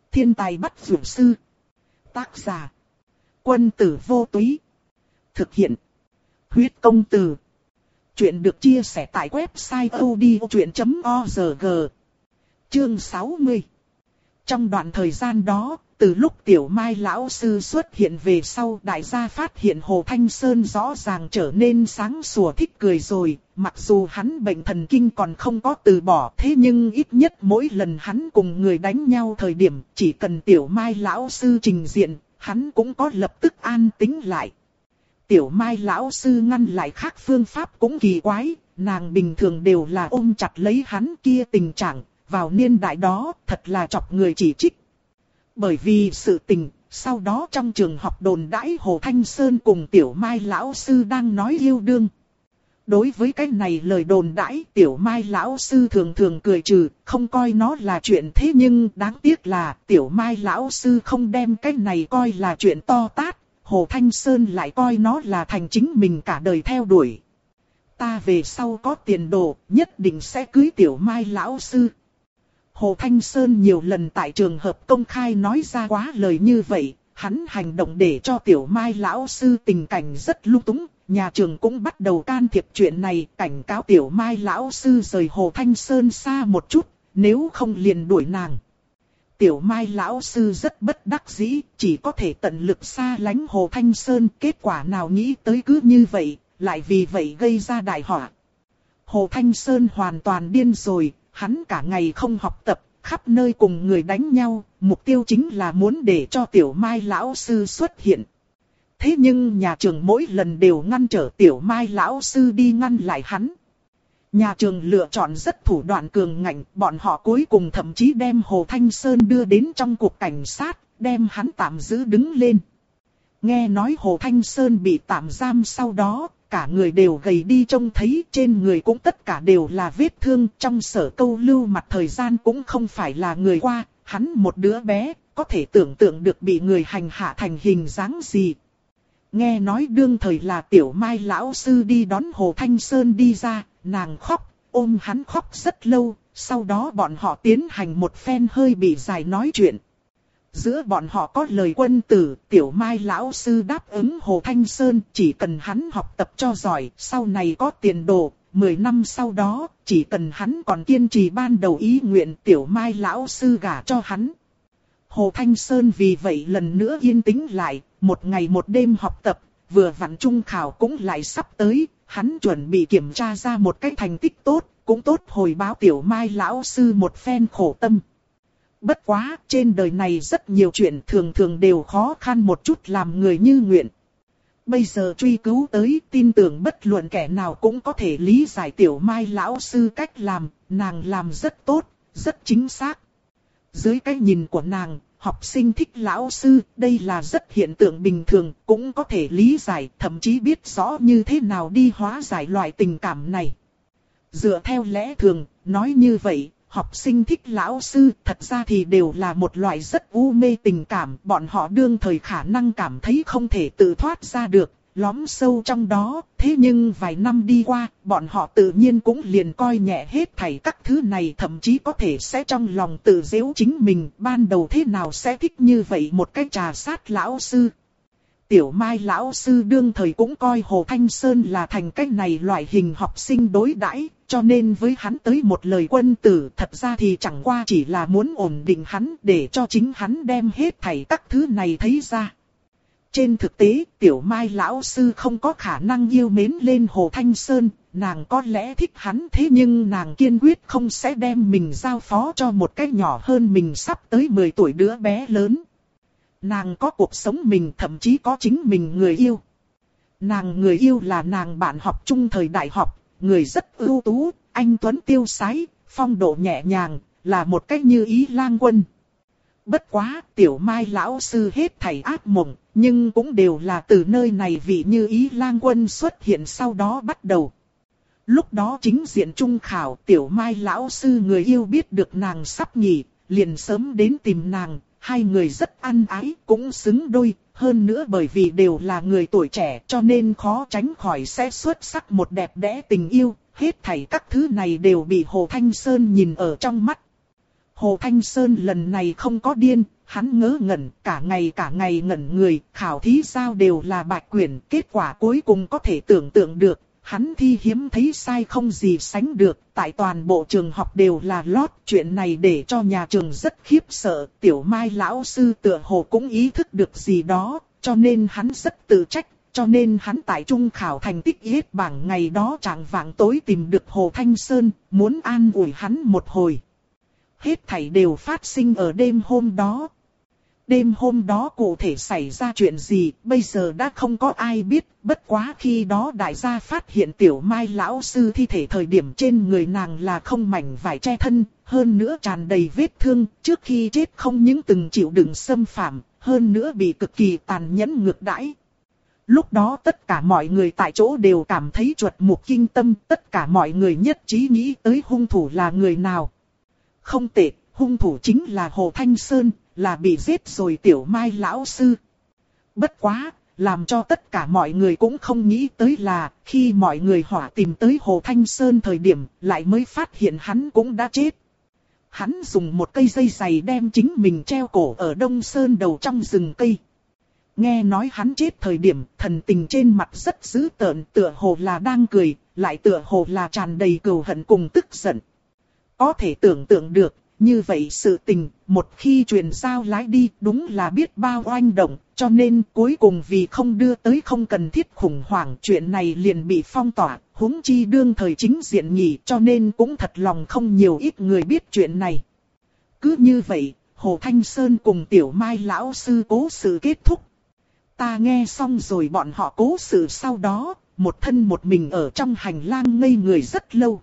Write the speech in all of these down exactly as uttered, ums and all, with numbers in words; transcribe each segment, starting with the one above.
Thiên tài bắt dược sư. Tác giả. Quân tử vô túy. Thực hiện. Huyết công từ. Chuyện được chia sẻ tại website odchuyện chấm org. Chương sáu mươi. Trong đoạn thời gian đó, từ lúc Tiểu Mai lão sư xuất hiện về sau, đại gia phát hiện Hồ Thanh Sơn rõ ràng trở nên sáng sủa thích cười rồi. Mặc dù hắn bệnh thần kinh còn không có từ bỏ, thế nhưng ít nhất mỗi lần hắn cùng người đánh nhau thời điểm, chỉ cần Tiểu Mai lão sư trình diện, hắn cũng có lập tức an tĩnh lại. Tiểu Mai lão sư ngăn lại khác phương pháp cũng kỳ quái, nàng bình thường đều là ôm chặt lấy hắn kia tình trạng, vào niên đại đó thật là chọc người chỉ trích. Bởi vì sự tình, sau đó trong trường học đồn đãi Hồ Thanh Sơn cùng Tiểu Mai lão sư đang nói yêu đương. Đối với cái này lời đồn đãi, Tiểu Mai lão sư thường thường cười trừ, không coi nó là chuyện, thế nhưng đáng tiếc là Tiểu Mai lão sư không đem cái này coi là chuyện to tát, Hồ Thanh Sơn lại coi nó là thành chính mình cả đời theo đuổi. Ta về sau có tiền đồ, nhất định sẽ cưới Tiểu Mai lão sư. Hồ Thanh Sơn nhiều lần tại trường hợp công khai nói ra quá lời như vậy, hắn hành động để cho Tiểu Mai lão sư tình cảnh rất lung túng, nhà trường cũng bắt đầu can thiệp chuyện này, cảnh cáo Tiểu Mai lão sư rời Hồ Thanh Sơn xa một chút, nếu không liền đuổi nàng. Tiểu Mai lão sư rất bất đắc dĩ, chỉ có thể tận lực xa lánh Hồ Thanh Sơn, kết quả nào nghĩ tới cứ như vậy, lại vì vậy gây ra đại họa. Hồ Thanh Sơn hoàn toàn điên rồi. Hắn cả ngày không học tập, khắp nơi cùng người đánh nhau, mục tiêu chính là muốn để cho Tiểu Mai lão sư xuất hiện. Thế nhưng nhà trường mỗi lần đều ngăn trở Tiểu Mai lão sư đi ngăn lại hắn. Nhà trường lựa chọn rất thủ đoạn cường ngạnh, bọn họ cuối cùng thậm chí đem Hồ Thanh Sơn đưa đến trong cục cảnh sát, đem hắn tạm giữ đứng lên. Nghe nói Hồ Thanh Sơn bị tạm giam sau đó, cả người đều gầy đi, trông thấy trên người cũng tất cả đều là vết thương, trong sở câu lưu mặt thời gian cũng không phải là người qua, hắn một đứa bé, có thể tưởng tượng được bị người hành hạ thành hình dáng gì. Nghe nói đương thời là Tiểu Mai lão sư đi đón Hồ Thanh Sơn đi ra, nàng khóc, ôm hắn khóc rất lâu, sau đó bọn họ tiến hành một phen hơi bị dài nói chuyện. Giữa bọn họ có lời quân tử, Tiểu Mai lão sư đáp ứng Hồ Thanh Sơn chỉ cần hắn học tập cho giỏi, sau này có tiền đồ, mười năm sau đó, chỉ cần hắn còn kiên trì ban đầu ý nguyện, Tiểu Mai lão sư gả cho hắn. Hồ Thanh Sơn vì vậy lần nữa yên tĩnh lại, một ngày một đêm học tập, vừa vặn trung khảo cũng lại sắp tới, hắn chuẩn bị kiểm tra ra một cái thành tích tốt, cũng tốt hồi báo Tiểu Mai lão sư một phen khổ tâm. Bất quá, trên đời này rất nhiều chuyện thường thường đều khó khăn một chút làm người như nguyện. Bây giờ truy cứu tới, tin tưởng bất luận kẻ nào cũng có thể lý giải Tiểu Mai lão sư cách làm, nàng làm rất tốt, rất chính xác. Dưới cái nhìn của nàng, học sinh thích lão sư, đây là rất hiện tượng bình thường, cũng có thể lý giải, thậm chí biết rõ như thế nào đi hóa giải loại tình cảm này. Dựa theo lẽ thường, nói như vậy, học sinh thích lão sư thật ra thì đều là một loại rất u mê tình cảm, bọn họ đương thời khả năng cảm thấy không thể tự thoát ra được, lõm sâu trong đó, thế nhưng vài năm đi qua, bọn họ tự nhiên cũng liền coi nhẹ hết thảy các thứ này, thậm chí có thể sẽ trong lòng tự giễu chính mình, ban đầu thế nào sẽ thích như vậy một cái trà sát lão sư. Tiểu Mai lão sư đương thời cũng coi Hồ Thanh Sơn là thành cách này loại hình học sinh đối đãi, cho nên với hắn tới một lời quân tử thật ra thì chẳng qua chỉ là muốn ổn định hắn để cho chính hắn đem hết thảy các thứ này thấy ra. Trên thực tế, Tiểu Mai lão sư không có khả năng yêu mến lên Hồ Thanh Sơn, nàng có lẽ thích hắn thế nhưng nàng kiên quyết không sẽ đem mình giao phó cho một cái nhỏ hơn mình sắp tới mười tuổi đứa bé lớn. Nàng có cuộc sống mình, thậm chí có chính mình người yêu. Nàng người yêu là nàng bạn học chung thời đại học, người rất ưu tú, anh tuấn tiêu sái, phong độ nhẹ nhàng, là một cách như ý lang quân. Bất quá, Tiểu Mai lão sư hết thảy ác mộng, nhưng cũng đều là từ nơi này vị như ý lang quân xuất hiện sau đó bắt đầu. Lúc đó chính diện trung khảo, Tiểu Mai lão sư người yêu biết được nàng sắp nghỉ, liền sớm đến tìm nàng, hai người rất ăn ái, cũng xứng đôi, hơn nữa bởi vì đều là người tuổi trẻ cho nên khó tránh khỏi sẽ xuất sắc một đẹp đẽ tình yêu, hết thảy các thứ này đều bị Hồ Thanh Sơn nhìn ở trong mắt. Hồ Thanh Sơn lần này không có điên, Hắn ngớ ngẩn, cả ngày cả ngày ngẩn người, khảo thí sao đều là bạch quyển, kết quả cuối cùng có thể tưởng tượng được. Hắn thi hiếm thấy sai không gì sánh được, tại toàn bộ trường học đều là lót. Chuyện này để cho nhà trường rất khiếp sợ, Tiểu Mai lão sư tựa hồ cũng ý thức được gì đó, cho nên hắn rất tự trách. Cho nên hắn tại trung khảo thành tích hết bảng ngày đó trạng vạng tối tìm được Hồ Thanh Sơn, muốn an ủi hắn một hồi. Hết thảy đều phát sinh ở đêm hôm đó. Đêm hôm đó cụ thể xảy ra chuyện gì, bây giờ đã không có ai biết, bất quá khi đó đại gia phát hiện Tiểu Mai lão sư thi thể thời điểm trên người nàng là không mảnh vải che thân, hơn nữa tràn đầy vết thương, trước khi chết không những từng chịu đựng xâm phạm, hơn nữa bị cực kỳ tàn nhẫn ngược đãi. Lúc đó tất cả mọi người tại chỗ đều cảm thấy chuột mục kinh tâm, tất cả mọi người nhất trí nghĩ tới hung thủ là người nào. Không tệ, hung thủ chính là Hồ Thanh Sơn, là bị giết rồi Tiểu Mai lão sư. Bất quá, làm cho tất cả mọi người cũng không nghĩ tới là, khi mọi người hỏa tìm tới Hồ Thanh Sơn thời điểm, lại mới phát hiện hắn cũng đã chết. Hắn dùng một cây dây giày đem chính mình treo cổ ở Đông Sơn đầu trong rừng cây. Nghe nói hắn chết thời điểm, thần tình trên mặt rất dữ tợn, tựa hồ là đang cười, lại tựa hồ là tràn đầy cừu hận cùng tức giận. Có thể tưởng tượng được, như vậy sự tình, một khi truyền giao lái đi, đúng là biết bao oanh động, cho nên cuối cùng vì không đưa tới không cần thiết khủng hoảng, chuyện này liền bị phong tỏa, huống chi đương thời chính diện nhỉ, cho nên cũng thật lòng không nhiều ít người biết chuyện này. Cứ như vậy, Hồ Thanh Sơn cùng Tiểu Mai lão sư cố sự kết thúc. Ta nghe xong rồi bọn họ cố sự sau đó, một thân một mình ở trong hành lang ngây người rất lâu.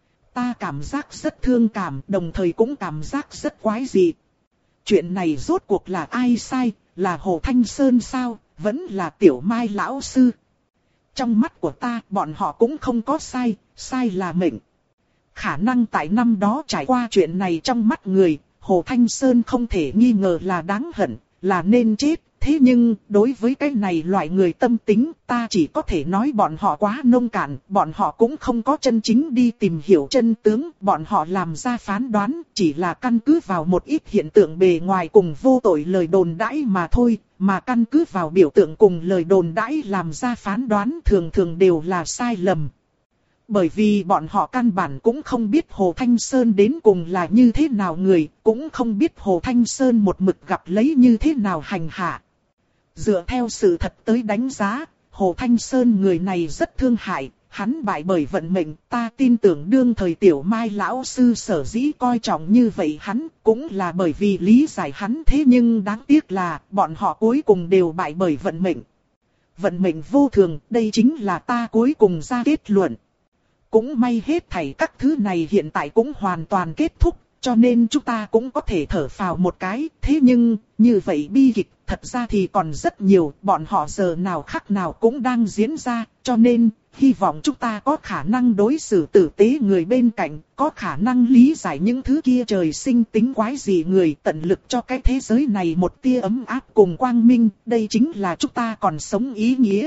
Ta cảm giác rất thương cảm, đồng thời cũng cảm giác rất quái dị. Chuyện này rốt cuộc là ai sai, là Hồ Thanh Sơn sao, vẫn là Tiểu Mai lão sư. Trong mắt của ta, bọn họ cũng không có sai, sai là mệnh. Khả năng tại năm đó trải qua chuyện này trong mắt người, Hồ Thanh Sơn không thể nghi ngờ là đáng hận, là nên chết. Thế nhưng, đối với cái này loại người tâm tính, ta chỉ có thể nói bọn họ quá nông cạn, bọn họ cũng không có chân chính đi tìm hiểu chân tướng, bọn họ làm ra phán đoán, chỉ là căn cứ vào một ít hiện tượng bề ngoài cùng vô tội lời đồn đãi mà thôi, mà căn cứ vào biểu tượng cùng lời đồn đãi làm ra phán đoán thường thường đều là sai lầm. Bởi vì bọn họ căn bản cũng không biết Hồ Thanh Sơn đến cùng là như thế nào người, cũng không biết Hồ Thanh Sơn một mực gặp lấy như thế nào hành hạ. Dựa theo sự thật tới đánh giá, Hồ Thanh Sơn người này rất thương hại, hắn bại bởi vận mệnh, ta tin tưởng đương thời Tiểu Mai lão sư sở dĩ coi trọng như vậy hắn, cũng là bởi vì lý giải hắn, thế nhưng đáng tiếc là, bọn họ cuối cùng đều bại bởi vận mệnh. Vận mệnh vô thường, đây chính là ta cuối cùng ra kết luận. Cũng may hết thảy các thứ này hiện tại cũng hoàn toàn kết thúc, cho nên chúng ta cũng có thể thở phào một cái, thế nhưng, như vậy bi kịch, thật ra thì còn rất nhiều, bọn họ giờ nào khắc nào cũng đang diễn ra, cho nên, hy vọng chúng ta có khả năng đối xử tử tế người bên cạnh, có khả năng lý giải những thứ kia trời sinh tính quái gì người, tận lực cho cái thế giới này một tia ấm áp cùng quang minh, đây chính là chúng ta còn sống ý nghĩa.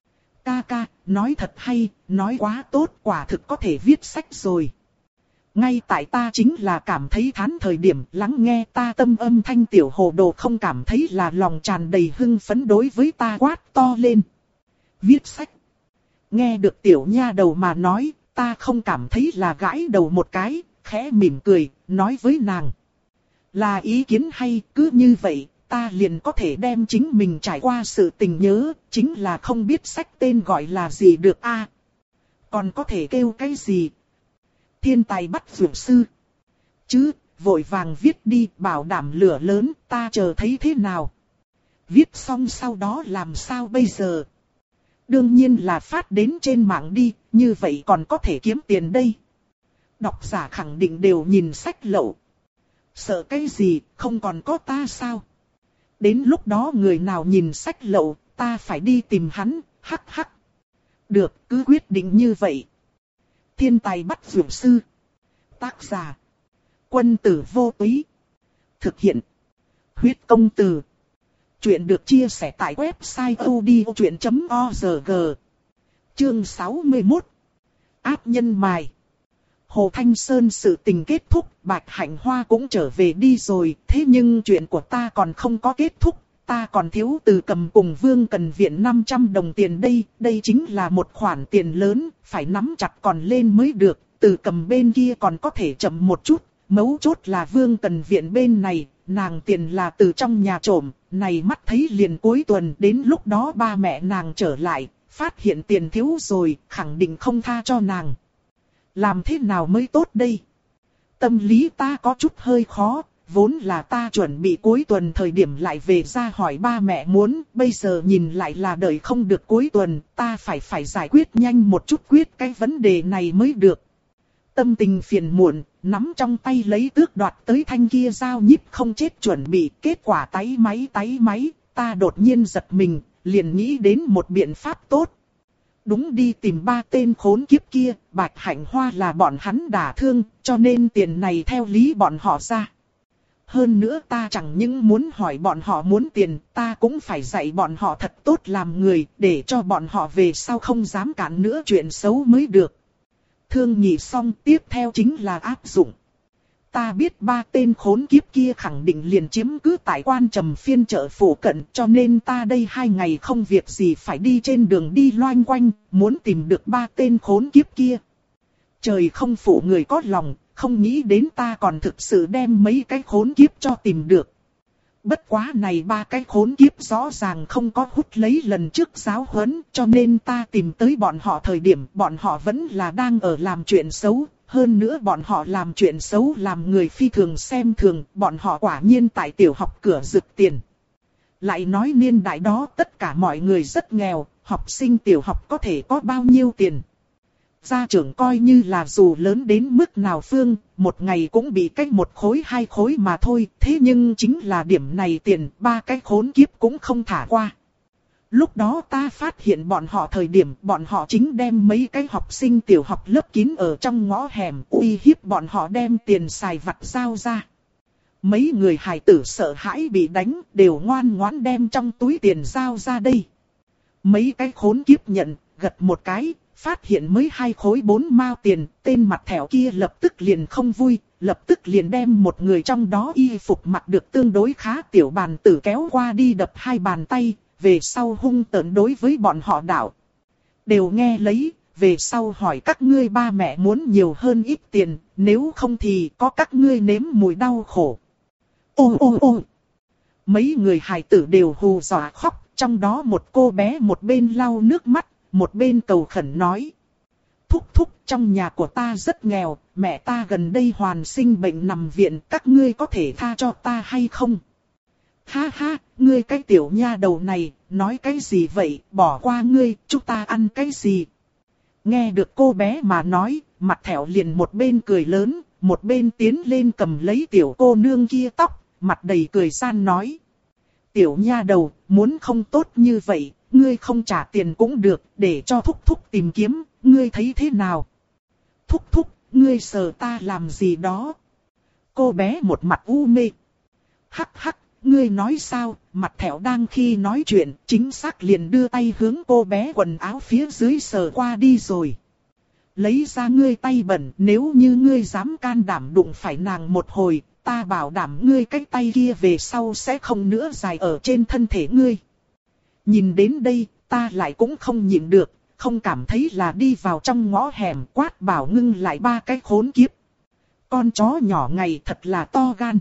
Ca ca, nói thật hay, nói quá tốt, quả thực có thể viết sách rồi. Ngay tại ta chính là cảm thấy thán thời điểm lắng nghe ta tâm âm thanh Tiểu Hồ Đồ không cảm thấy là lòng tràn đầy hưng phấn đối với ta quát to lên. Viết sách. Nghe được Tiểu nha đầu mà nói, ta không cảm thấy là gãi đầu một cái, khẽ mỉm cười, nói với nàng. Là ý kiến hay, cứ như vậy, ta liền có thể đem chính mình trải qua sự tình nhớ, chính là không biết sách tên gọi là gì được a. Còn có thể kêu cái gì? Thiên tài bắt dược sư. Chứ, vội vàng viết đi, bảo đảm lửa lớn, ta chờ thấy thế nào. Viết xong sau đó làm sao bây giờ? Đương nhiên là phát đến trên mạng đi, như vậy còn có thể kiếm tiền đây. Độc giả khẳng định đều nhìn sách lậu. Sợ cái gì, không còn có ta sao? Đến lúc đó người nào nhìn sách lậu, ta phải đi tìm hắn, hắc hắc. Được, cứ quyết định như vậy. Thiên tài bắt dược sư. Tác giả. Quân tử vô túy. Thực hiện. Huyết công từ. Chuyện được chia sẻ tại website odchuyện chấm org. Chương sáu mươi mốt. Áp nhân mài. Hồ Thanh Sơn sự tình kết thúc, Bạch Hạnh Hoa cũng trở về đi rồi, thế nhưng chuyện của ta còn không có kết thúc, ta còn thiếu Từ Cầm cùng Vương Cần Viện năm trăm đồng tiền đây, đây chính là một khoản tiền lớn, phải nắm chặt còn lên mới được, Từ Cầm bên kia còn có thể chậm một chút, mấu chốt là Vương Cần Viện bên này, nàng tiền là từ trong nhà trộm, này mắt thấy liền cuối tuần, đến lúc đó ba mẹ nàng trở lại, phát hiện tiền thiếu rồi, khẳng định không tha cho nàng. Làm thế nào mới tốt đây? Tâm lý ta có chút hơi khó, vốn là ta chuẩn bị cuối tuần thời điểm lại về ra hỏi ba mẹ muốn, bây giờ nhìn lại là đợi không được cuối tuần, ta phải phải giải quyết nhanh một chút quyết cái vấn đề này mới được. Tâm tình phiền muộn, nắm trong tay lấy tước đoạt tới thanh kia dao nhíp không chết chuẩn bị, kết quả táy máy táy máy, ta đột nhiên giật mình, liền nghĩ đến một biện pháp tốt. Đúng, đi tìm ba tên khốn kiếp kia, Bạch Hạnh Hoa là bọn hắn đả thương, cho nên tiền này theo lý bọn họ ra. Hơn nữa ta chẳng những muốn hỏi bọn họ muốn tiền, ta cũng phải dạy bọn họ thật tốt làm người, để cho bọn họ về sau không dám cản nữa chuyện xấu mới được. Thương nghị xong, tiếp theo chính là áp dụng. Ta biết ba tên khốn kiếp kia khẳng định liền chiếm cứ tại Quan Trầm Phiên chợ phủ cận, cho nên ta đây hai ngày không việc gì phải đi trên đường đi loanh quanh, muốn tìm được ba tên khốn kiếp kia. Trời không phụ người có lòng, không nghĩ đến ta còn thực sự đem mấy cái khốn kiếp cho tìm được. Bất quá này ba cái khốn kiếp rõ ràng không có hút lấy lần trước giáo huấn, cho nên ta tìm tới bọn họ thời điểm bọn họ vẫn là đang ở làm chuyện xấu. Hơn nữa bọn họ làm chuyện xấu làm người phi thường xem thường, bọn họ quả nhiên tại tiểu học cửa rực tiền. Lại nói niên đại đó tất cả mọi người rất nghèo, học sinh tiểu học có thể có bao nhiêu tiền. Gia trưởng coi như là dù lớn đến mức nào phương, một ngày cũng bị cách một khối hai khối mà thôi, thế nhưng chính là điểm này tiền, ba cái khốn kiếp cũng không thả qua. Lúc đó ta phát hiện bọn họ thời điểm bọn họ chính đem mấy cái học sinh tiểu học lớp kín ở trong ngõ hẻm uy hiếp bọn họ đem tiền xài vặt giao ra. Mấy người hài tử sợ hãi bị đánh đều ngoan ngoãn đem trong túi tiền giao ra đây. Mấy cái khốn kiếp nhận, gật một cái, phát hiện mới hai khối bốn mao tiền, tên mặt thẻo kia lập tức liền không vui, lập tức liền đem một người trong đó y phục mặc được tương đối khá tiểu bàn tử kéo qua đi đập hai bàn tay. Về sau hung tợn đối với bọn họ đạo. Đều nghe lấy, về sau hỏi các ngươi ba mẹ muốn nhiều hơn ít tiền, nếu không thì có các ngươi nếm mùi đau khổ. Ô ô ô mấy người hài tử đều hù dọa khóc, trong đó một cô bé một bên lau nước mắt, một bên cầu khẩn nói. Thúc thúc, trong nhà của ta rất nghèo, mẹ ta gần đây hoàn sinh bệnh nằm viện, các ngươi có thể tha cho ta hay không? Ha ha, ngươi cái tiểu nha đầu này, nói cái gì vậy, bỏ qua ngươi, chúng ta ăn cái gì? Nghe được cô bé mà nói, mặt thẻo liền một bên cười lớn, một bên tiến lên cầm lấy tiểu cô nương kia tóc, mặt đầy cười san nói. Tiểu nha đầu, muốn không tốt như vậy, ngươi không trả tiền cũng được, để cho thúc thúc tìm kiếm, ngươi thấy thế nào? Thúc thúc, ngươi sờ ta làm gì đó? Cô bé một mặt u mê. Hắc hắc. Ngươi nói sao, mặt thẻo đang khi nói chuyện, chính xác liền đưa tay hướng cô bé quần áo phía dưới sờ qua đi rồi. Lấy ra ngươi tay bẩn, nếu như ngươi dám can đảm đụng phải nàng một hồi, ta bảo đảm ngươi cái tay kia về sau sẽ không nữa dài ở trên thân thể ngươi. Nhìn đến đây, ta lại cũng không nhịn được, không cảm thấy là đi vào trong ngõ hẻm quát bảo ngưng lại ba cái khốn kiếp. Con chó nhỏ ngày thật là to gan.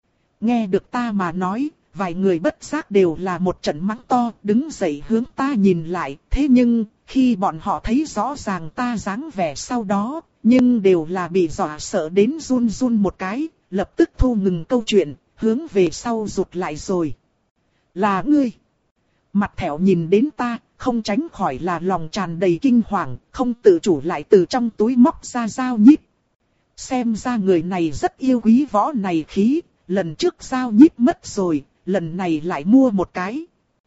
Nghe được ta mà nói, vài người bất giác đều là một trận mắng to, đứng dậy hướng ta nhìn lại, thế nhưng, khi bọn họ thấy rõ ràng ta dáng vẻ sau đó, nhưng đều là bị dọa sợ đến run run một cái, lập tức thu ngừng câu chuyện, hướng về sau rụt lại rồi. Là ngươi. Mặt thẻo nhìn đến ta, không tránh khỏi là lòng tràn đầy kinh hoàng, không tự chủ lại từ trong túi móc ra dao nhíp. Xem ra người này rất yêu quý võ này khí. Lần trước dao nhíp mất rồi, lần này lại mua một cái.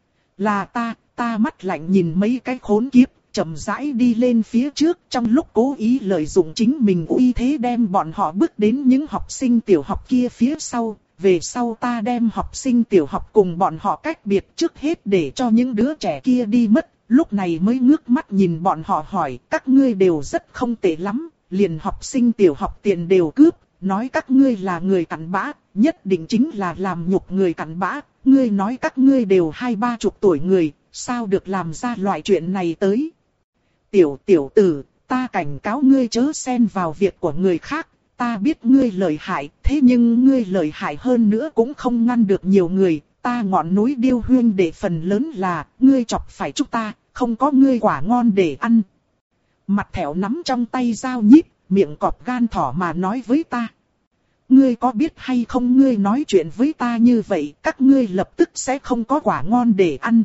Là ta, ta mắt lạnh nhìn mấy cái khốn kiếp, chậm rãi đi lên phía trước trong lúc cố ý lợi dụng chính mình uy thế đem bọn họ bước đến những học sinh tiểu học kia phía sau. Về sau ta đem học sinh tiểu học cùng bọn họ cách biệt trước hết để cho những đứa trẻ kia đi mất. Lúc này mới ngước mắt nhìn bọn họ hỏi, các ngươi đều rất không tệ lắm, liền học sinh tiểu học tiền đều cướp, nói các ngươi là người cặn bã, nhất định chính là làm nhục người cặn bã, ngươi nói các ngươi đều hai ba chục tuổi người, sao được làm ra loại chuyện này tới. Tiểu tiểu tử, ta cảnh cáo ngươi chớ xen vào việc của người khác, ta biết ngươi lợi hại, thế nhưng ngươi lợi hại hơn nữa cũng không ngăn được nhiều người, ta ngọn núi Điêu Huyên để phần lớn là, ngươi chọc phải chúng ta, không có ngươi quả ngon để ăn. Mặt thẻo nắm trong tay dao nhíp, miệng cọp gan thỏ mà nói với ta. Ngươi có biết hay không, ngươi nói chuyện với ta như vậy, các ngươi lập tức sẽ không có quả ngon để ăn.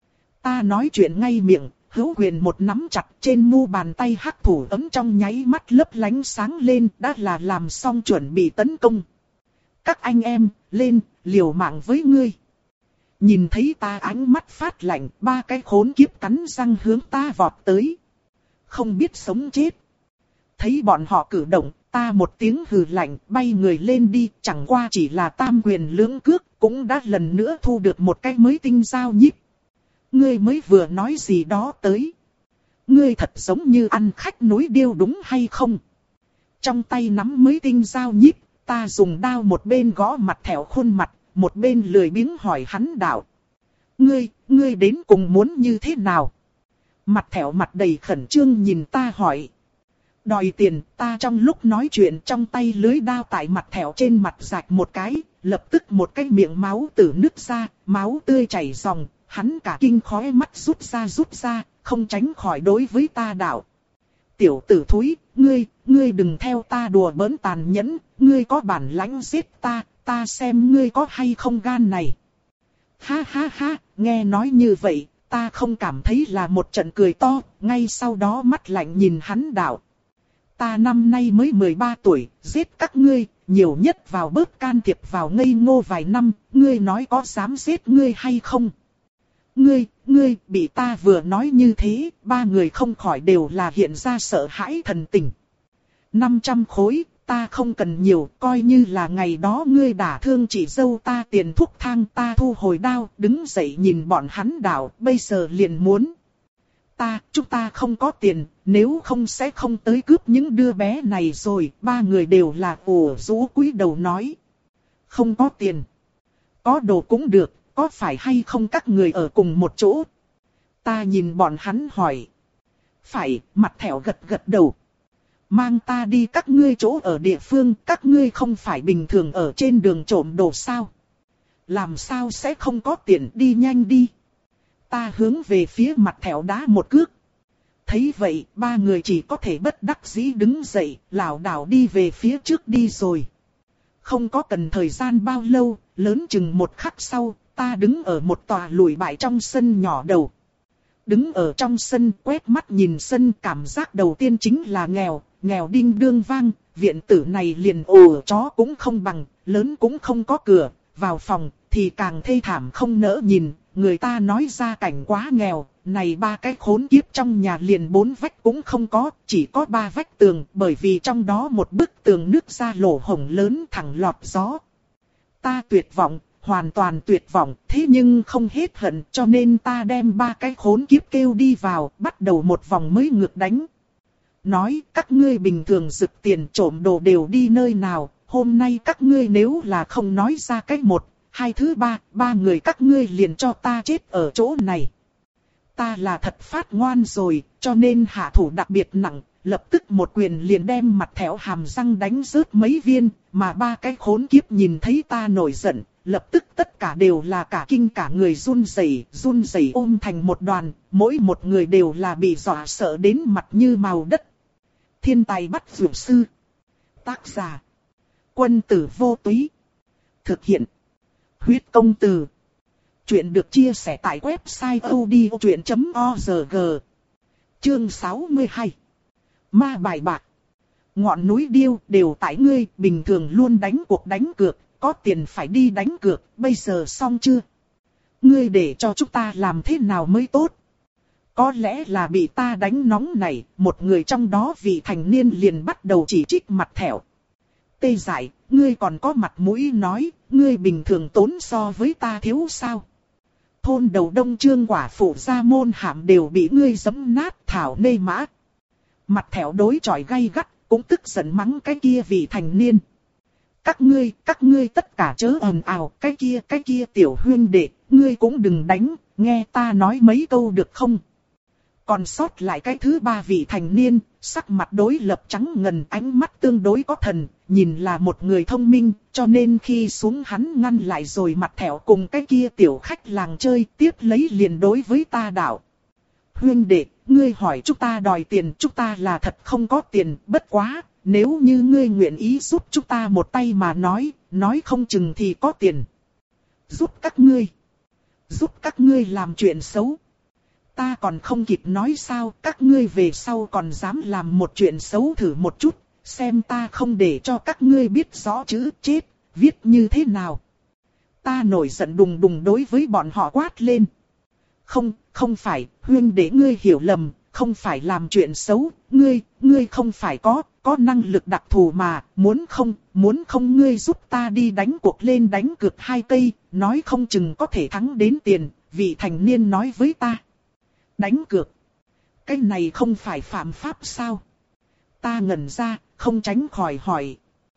Ta nói chuyện ngay miệng, hữu quyền một nắm chặt, trên mu bàn tay hắc thủ ấm trong nháy mắt lấp lánh sáng lên, đã là làm xong chuẩn bị tấn công. Các anh em, lên, liều mạng với ngươi. Nhìn thấy ta ánh mắt phát lạnh, ba cái khốn kiếp cắn răng hướng ta vọt tới. Không biết sống chết. Thấy bọn họ cử động, ta một tiếng hừ lạnh, bay người lên đi, chẳng qua chỉ là tam quyền lưỡng cước, cũng đã lần nữa thu được một cái mới tinh dao nhíp. Ngươi mới vừa nói gì đó tới. Ngươi thật giống như ăn khách núi Điêu đúng hay không? Trong tay nắm mới tinh dao nhíp, ta dùng đao một bên gõ mặt thẻo khuôn mặt, một bên lười biếng hỏi hắn đạo. Ngươi, ngươi đến cùng muốn như thế nào? Mặt thẻo mặt đầy khẩn trương nhìn ta hỏi. Đòi tiền, ta trong lúc nói chuyện trong tay lưới đao tại mặt thẻo trên mặt rạch một cái, lập tức một cái miệng máu từ nứt ra, máu tươi chảy ròng, hắn cả kinh khóe mắt rút ra rút ra, không tránh khỏi đối với ta đạo. Tiểu tử thúi, ngươi, ngươi đừng theo ta đùa bỡn tàn nhẫn, ngươi có bản lãnh giết ta, ta xem ngươi có hay không gan này. Ha ha ha, nghe nói như vậy, ta không cảm thấy là một trận cười to, ngay sau đó mắt lạnh nhìn hắn đạo. Ta năm nay mới mười ba tuổi, giết các ngươi, nhiều nhất vào bớt can thiệp vào ngây ngô vài năm, ngươi nói có dám giết ngươi hay không? Ngươi, ngươi, bị ta vừa nói như thế, ba người không khỏi đều là hiện ra sợ hãi thần tình. năm trăm khối, ta không cần nhiều, coi như là ngày đó ngươi đả thương chị dâu ta tiền thuốc thang, ta thu hồi đao, đứng dậy nhìn bọn hắn đảo, bây giờ liền muốn. Ta, chúng ta không có tiền, nếu không sẽ không tới cướp những đứa bé này rồi, ba người đều là ủ rũ cúi đầu nói. Không có tiền. Có đồ cũng được, có phải hay không các người ở cùng một chỗ? Ta nhìn bọn hắn hỏi. Phải, mặt thẻo gật gật đầu. Mang ta đi các ngươi chỗ ở địa phương, các ngươi không phải bình thường ở trên đường trộm đồ sao? Làm sao sẽ không có tiền, đi nhanh đi. Ta hướng về phía mặt thẻo đá một cước. Thấy vậy, ba người chỉ có thể bất đắc dĩ đứng dậy, lảo đảo đi về phía trước đi rồi. Không có cần thời gian bao lâu, lớn chừng một khắc sau, ta đứng ở một tòa lùi bại trong sân nhỏ đầu. Đứng ở trong sân quét mắt nhìn sân, cảm giác đầu tiên chính là nghèo, nghèo đinh đương vang, viện tử này liền ổ chó cũng không bằng, lớn cũng không có cửa, vào phòng thì càng thê thảm không nỡ nhìn, người ta nói ra cảnh quá nghèo, này ba cái khốn kiếp trong nhà liền bốn vách cũng không có, chỉ có ba vách tường, bởi vì trong đó một bức tường nứt ra lỗ hổng lớn thẳng lọt gió. Ta tuyệt vọng, hoàn toàn tuyệt vọng, thế nhưng không hết hận, cho nên ta đem ba cái khốn kiếp kêu đi vào, bắt đầu một vòng mới ngược đánh. Nói, các ngươi bình thường rực tiền trộm đồ đều đi nơi nào, hôm nay các ngươi nếu là không nói ra cách một, hai thứ ba, ba người các ngươi liền cho ta chết ở chỗ này. Ta là thật phát ngoan rồi, cho nên hạ thủ đặc biệt nặng, lập tức một quyền liền đem mặt thẻo hàm răng đánh rớt mấy viên, mà ba cái khốn kiếp nhìn thấy ta nổi giận, lập tức tất cả đều là cả kinh cả người run rẩy, run rẩy ôm thành một đoàn, mỗi một người đều là bị dọa sợ đến mặt như màu đất. Thiên tài bắt dược sư. Tác giả. Quân tử vô túy. Thực hiện. Huyết công từ. Chuyện được chia sẻ tại website odchuyện chấm org. Chương sáu mươi hai. Ma bài bạc. Ngọn núi Điêu đều tại ngươi, bình thường luôn đánh cuộc đánh cược, có tiền phải đi đánh cược, bây giờ xong chưa? Ngươi để cho chúng ta làm thế nào mới tốt? Có lẽ là bị ta đánh nóng này, một người trong đó vị thành niên liền bắt đầu chỉ trích mặt thẻo. Tê Dại, ngươi còn có mặt mũi nói, ngươi bình thường tốn so với ta thiếu sao? Thôn đầu Đông Trương quả phụ gia môn hàm đều bị ngươi giẫm nát thảo nê mã. Mặt thẻo đối chọi gay gắt, cũng tức giận mắng cái kia vị thành niên. Các ngươi, các ngươi tất cả chớ ồn ào, cái kia, cái kia tiểu huynh đệ, ngươi cũng đừng đánh, nghe ta nói mấy câu được không? Còn sót lại cái thứ ba vị thành niên, sắc mặt đối lập trắng ngần, ánh mắt tương đối có thần, nhìn là một người thông minh, cho nên khi xuống hắn ngăn lại rồi mặt thẹo cùng cái kia tiểu khách làng chơi, tiếp lấy liền đối với ta đạo. Huynh đệ, ngươi hỏi chúng ta đòi tiền, chúng ta là thật không có tiền, bất quá, nếu như ngươi nguyện ý giúp chúng ta một tay mà nói, nói không chừng thì có tiền. Giúp các ngươi. Giúp các ngươi làm chuyện xấu. Ta còn không kịp nói sao, các ngươi về sau còn dám làm một chuyện xấu thử một chút, xem ta không để cho các ngươi biết rõ chữ chết, viết như thế nào. Ta nổi giận đùng đùng đối với bọn họ quát lên. Không, không phải, huynh đệ ngươi hiểu lầm, không phải làm chuyện xấu, ngươi, ngươi không phải có, có năng lực đặc thù mà, muốn không, muốn không ngươi giúp ta đi đánh cuộc lên đánh cược hai cây, nói không chừng có thể thắng đến tiền, vị thành niên nói với ta. Đánh cược. Cái này không phải phạm pháp sao? Ta ngẩn ra, không tránh khỏi hỏi.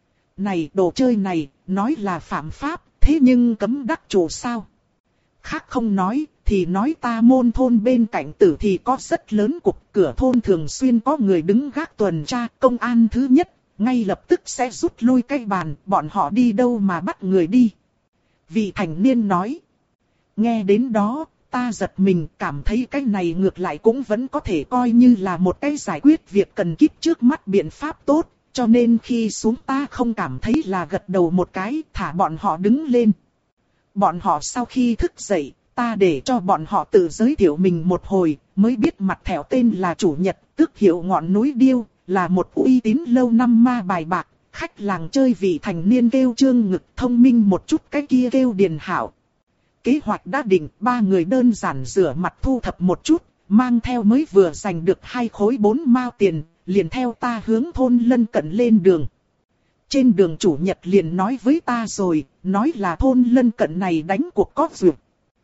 Này đồ chơi này, nói là phạm pháp, thế nhưng cấm đắc chủ sao? Khác không nói, thì nói ta môn thôn bên cạnh tử thì có rất lớn cục, cửa thôn thường xuyên có người đứng gác tuần tra, công an thứ nhất, ngay lập tức sẽ rút lui cái bàn, bọn họ đi đâu mà bắt người đi. Vị thành niên nói. Nghe đến đó, ta giật mình, cảm thấy cái này ngược lại cũng vẫn có thể coi như là một cái giải quyết việc cần kíp trước mắt biện pháp tốt, cho nên khi xuống ta không cảm thấy là gật đầu một cái, thả bọn họ đứng lên. Bọn họ sau khi thức dậy, ta để cho bọn họ tự giới thiệu mình một hồi, mới biết mặt thẻo tên là Chủ Nhật, tức hiệu ngọn núi điêu, là một uy tín lâu năm ma bài bạc, khách làng chơi vị thành niên kêu Trương Ngực, thông minh một chút cái kia kêu Điền Hảo. Kế hoạch đã định, ba người đơn giản rửa mặt thu thập một chút, mang theo mới vừa giành được hai khối bốn mao tiền, liền theo ta hướng thôn lân cận lên đường. Trên đường Chủ Nhật liền nói với ta rồi, nói là thôn lân cận này đánh cuộc có duyệt.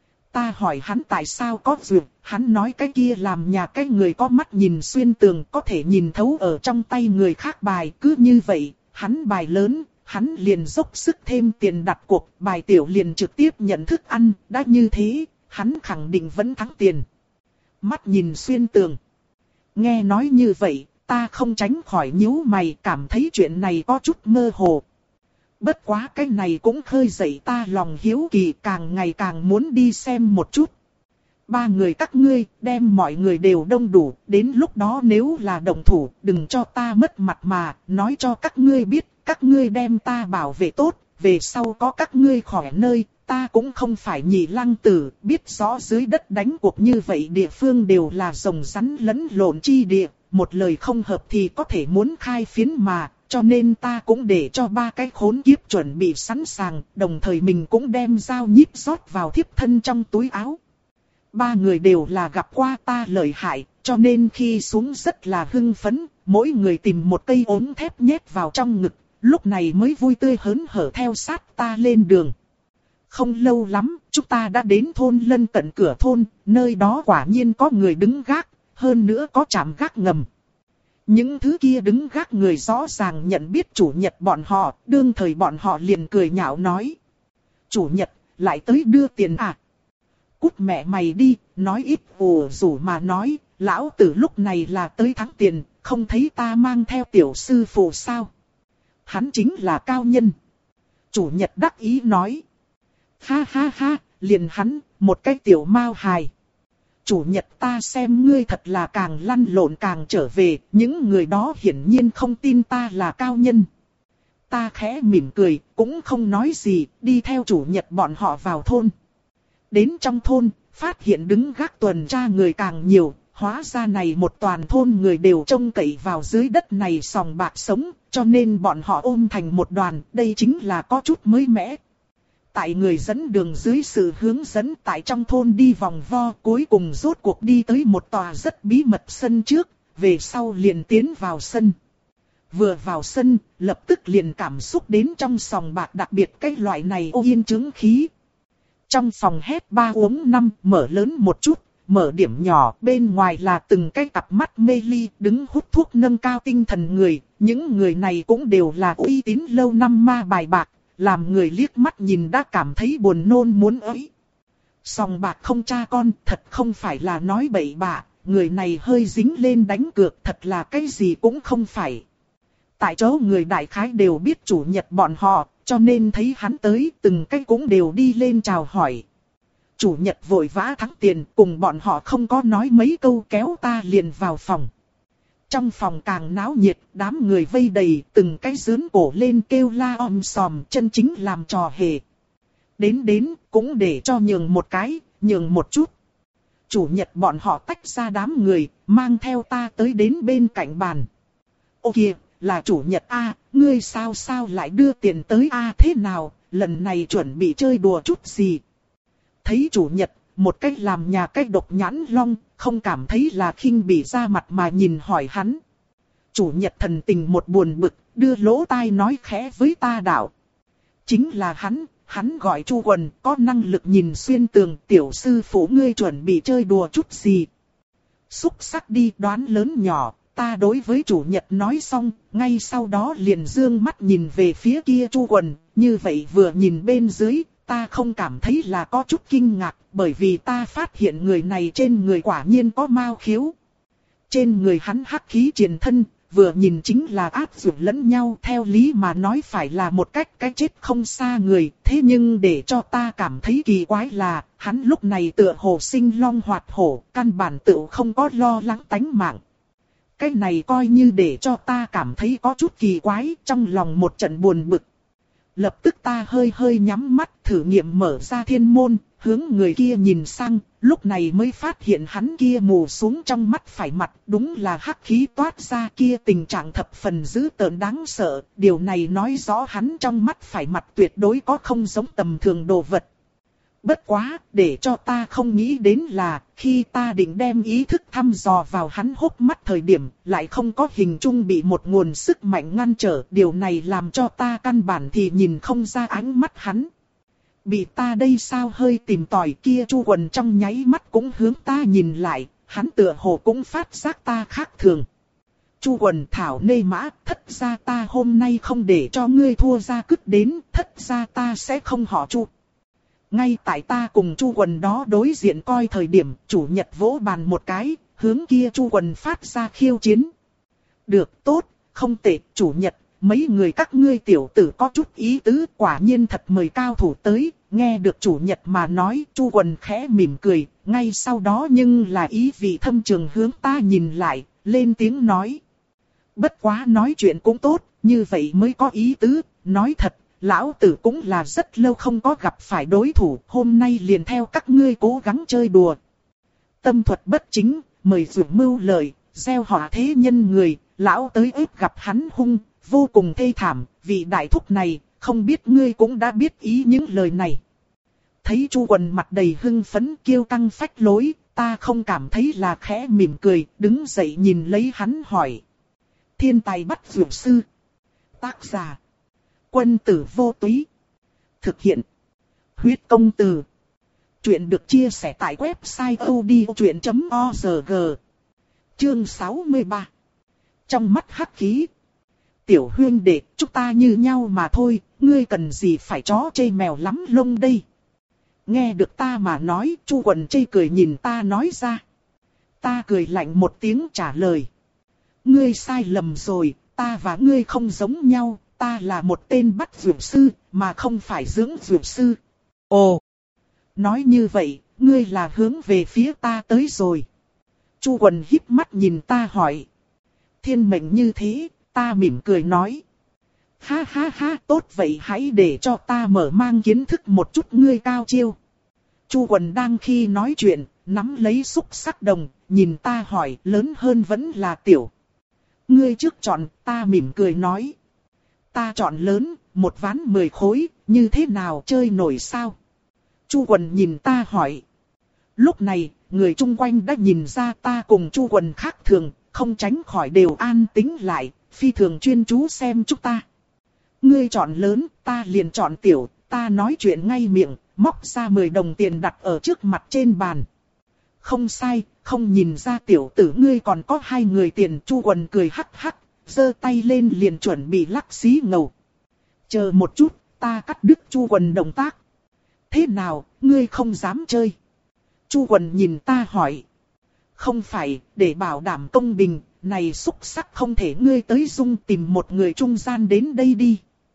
Ta hỏi hắn tại sao có duyệt, hắn nói cái kia làm nhà cái người có mắt nhìn xuyên tường, có thể nhìn thấu ở trong tay người khác bài, cứ như vậy, hắn bài lớn, hắn liền dốc sức thêm tiền đặt cuộc, bài tiểu liền trực tiếp nhận thức ăn, đã như thế, hắn khẳng định vẫn thắng tiền. Mắt nhìn xuyên tường. Nghe nói như vậy, ta không tránh khỏi nhíu mày, cảm thấy chuyện này có chút mơ hồ. Bất quá cái này cũng khơi dậy ta lòng hiếu kỳ, càng ngày càng muốn đi xem một chút. Ba người các ngươi, đem mọi người đều đông đủ, đến lúc đó nếu là đồng thủ, đừng cho ta mất mặt mà, nói cho các ngươi biết, các ngươi đem ta bảo vệ tốt, về sau có các ngươi khỏi nơi, ta cũng không phải nhị lăng tử, biết rõ dưới đất đánh cuộc như vậy địa phương đều là rồng rắn lẫn lộn chi địa, một lời không hợp thì có thể muốn khai phiến mà. Cho nên ta cũng để cho ba cái khốn kiếp chuẩn bị sẵn sàng, đồng thời mình cũng đem dao nhíp rót vào thiếp thân trong túi áo. Ba người đều là gặp qua ta lợi hại, cho nên khi xuống rất là hưng phấn, mỗi người tìm một cây ốm thép nhét vào trong ngực, lúc này mới vui tươi hớn hở theo sát ta lên đường. Không lâu lắm, chúng ta đã đến thôn lân cận cửa thôn, nơi đó quả nhiên có người đứng gác, hơn nữa có trạm gác ngầm. Những thứ kia đứng gác người rõ ràng nhận biết Chủ Nhật bọn họ, đương thời bọn họ liền cười nhạo nói. Chủ Nhật, lại tới đưa tiền à? Cút mẹ mày đi, nói ít ồ rủ mà nói, lão tử lúc này là tới thắng tiền, không thấy ta mang theo tiểu sư phụ sao? Hắn chính là cao nhân. Chủ Nhật đắc ý nói. Ha ha ha, liền hắn, một cái tiểu mao hài. Chủ Nhật ta xem ngươi thật là càng lăn lộn càng trở về, những người đó hiển nhiên không tin ta là cao nhân. Ta khẽ mỉm cười, cũng không nói gì, đi theo Chủ Nhật bọn họ vào thôn. Đến trong thôn, phát hiện đứng gác tuần tra người càng nhiều, hóa ra này một toàn thôn người đều trông cậy vào dưới đất này sòng bạc sống, cho nên bọn họ ôm thành một đoàn, đây chính là có chút mới mẻ. Tại người dẫn đường dưới sự hướng dẫn tại trong thôn đi vòng vo, cuối cùng rốt cuộc đi tới một tòa rất bí mật sân trước, về sau liền tiến vào sân. Vừa vào sân, lập tức liền cảm xúc đến trong sòng bạc đặc biệt cái loại này ô yên chứng khí. Trong phòng hét ba uống năm, mở lớn một chút, mở điểm nhỏ, bên ngoài là từng cái cặp mắt mê ly, đứng hút thuốc nâng cao tinh thần người. Những người này cũng đều là uy tín lâu năm ma bài bạc, làm người liếc mắt nhìn đã cảm thấy buồn nôn muốn ới. Sòng bạc không cha con, thật không phải là nói bậy bạ, người này hơi dính lên đánh cược, thật là cái gì cũng không phải. Tại chỗ người đại khái đều biết chủ nhật bọn họ, cho nên thấy hắn tới, từng cái cũng đều đi lên chào hỏi. Chủ nhật vội vã thắng tiền, cùng bọn họ không có nói mấy câu, kéo ta liền vào phòng. Trong phòng càng náo nhiệt, đám người vây đầy, từng cái giớn cổ lên kêu la om sòm, chân chính làm trò hề. Đến đến, cũng để cho nhường một cái, nhường một chút. Chủ nhật bọn họ tách ra đám người, mang theo ta tới đến bên cạnh bàn. Ô kìa, là chủ nhật a, ngươi sao sao lại đưa tiền tới a, thế nào, lần này chuẩn bị chơi đùa chút gì? Thấy chủ nhật, một cách làm nhà cách độc nhãn long, không cảm thấy là khinh bỉ ra mặt mà nhìn hỏi hắn. Chủ nhật thần tình một buồn bực, đưa lỗ tai nói khẽ với ta đạo. Chính là hắn, hắn gọi Chu Quần, có năng lực nhìn xuyên tường, tiểu sư phụ ngươi chuẩn bị chơi đùa chút gì. Xúc sắc đi đoán lớn nhỏ, ta đối với chủ nhật nói xong, ngay sau đó liền dương mắt nhìn về phía kia Chu Quần, như vậy vừa nhìn bên dưới, ta không cảm thấy là có chút kinh ngạc, bởi vì ta phát hiện người này trên người quả nhiên có mao khiếu. Trên người hắn hắc khí triền thân, vừa nhìn chính là áp dụng lẫn nhau, theo lý mà nói phải là một cách cái chết không xa người, thế nhưng để cho ta cảm thấy kỳ quái là, hắn lúc này tựa hồ sinh long hoạt hổ, căn bản tự không có lo lắng tánh mạng. Cái này coi như để cho ta cảm thấy có chút kỳ quái, trong lòng một trận buồn bực. Lập tức ta hơi hơi nhắm mắt thử nghiệm mở ra thiên môn, hướng người kia nhìn sang, lúc này mới phát hiện hắn kia mù xuống trong mắt phải mặt, đúng là hắc khí toát ra kia, tình trạng thập phần dữ tợn đáng sợ, điều này nói rõ hắn trong mắt phải mặt tuyệt đối có không giống tầm thường đồ vật. Bất quá, để cho ta không nghĩ đến là, khi ta định đem ý thức thăm dò vào hắn hốc mắt thời điểm, lại không có hình trung bị một nguồn sức mạnh ngăn trở, điều này làm cho ta căn bản thì nhìn không ra ánh mắt hắn. Bị ta đây sao hơi tìm tòi, kia Chu Quần trong nháy mắt cũng hướng ta nhìn lại, hắn tựa hồ cũng phát giác ta khác thường. Chu Quần thảo nê mã, thất ra ta hôm nay không để cho ngươi thua ra cứt đến, thất ra ta sẽ không họ Chu. Ngay tại ta cùng Chu Quần đó đối diện coi thời điểm, chủ nhật vỗ bàn một cái, hướng kia Chu Quần phát ra khiêu chiến. Được, tốt, không tệ, chủ nhật, mấy người các ngươi tiểu tử có chút ý tứ, quả nhiên thật mời cao thủ tới. Nghe được chủ nhật mà nói, Chu Quần khẽ mỉm cười, ngay sau đó nhưng là ý vị thâm trường hướng ta nhìn lại, lên tiếng nói. Bất quá nói chuyện cũng tốt, như vậy mới có ý tứ, nói thật. Lão tử cũng là rất lâu không có gặp phải đối thủ, hôm nay liền theo các ngươi cố gắng chơi đùa. Tâm thuật bất chính, mời dụ mưu lợi, gieo họa thế nhân người, lão tới ếp gặp hắn hung, vô cùng thê thảm, vị đại thúc này, không biết ngươi cũng đã biết ý những lời này. Thấy Chu Quần mặt đầy hưng phấn kiêu căng phách lối, ta không cảm thấy là khẽ mỉm cười, đứng dậy nhìn lấy hắn hỏi. Thiên tài bắt dụ sư. Tác giả. Quân tử vô túy. Thực hiện. Huyết công từ. Chuyện được chia sẻ tại website odchuyện chấm org. Chương sáu mươi ba. Trong mắt hắc khí. Tiểu huyên đệ, chúng ta như nhau mà thôi, ngươi cần gì phải chó chê mèo lắm lông đây. Nghe được ta mà nói, Chu Quần chê cười nhìn ta nói ra. Ta cười lạnh một tiếng trả lời. Ngươi sai lầm rồi, ta và ngươi không giống nhau. Ta là một tên bắt dược sư, mà không phải dưỡng dược sư. Ồ! Nói như vậy, ngươi là hướng về phía ta tới rồi. Chu Quần híp mắt nhìn ta hỏi. Thiên mệnh như thế, ta mỉm cười nói. Ha ha ha, tốt vậy hãy để cho ta mở mang kiến thức một chút ngươi cao chiêu. Chu Quần đang khi nói chuyện, nắm lấy xúc sắc đồng, nhìn ta hỏi lớn hơn vẫn là tiểu. Ngươi trước chọn, ta mỉm cười nói. Ta chọn lớn, một ván mười khối, như thế nào chơi nổi sao? Chu Quần nhìn ta hỏi. Lúc này, người chung quanh đã nhìn ra ta cùng Chu Quần khác thường, không tránh khỏi đều an tĩnh lại, phi thường chuyên chú xem chúng ta. Ngươi chọn lớn, ta liền chọn tiểu, ta nói chuyện ngay miệng, móc ra mười đồng tiền đặt ở trước mặt trên bàn. không sai, không nhìn ra tiểu tử ngươi còn có hai người tiền. Chu Quần cười hắc hắc, giơ tay lên liền chuẩn bị lắc xí ngầu. Chờ một chút, ta cắt đứt Chu Quần động tác. Thế nào, ngươi không dám chơi? Chu Quần nhìn ta hỏi. Không phải, để bảo đảm công bình, này xúc sắc không thể ngươi tới dung tìm một người trung gian đến đây đi.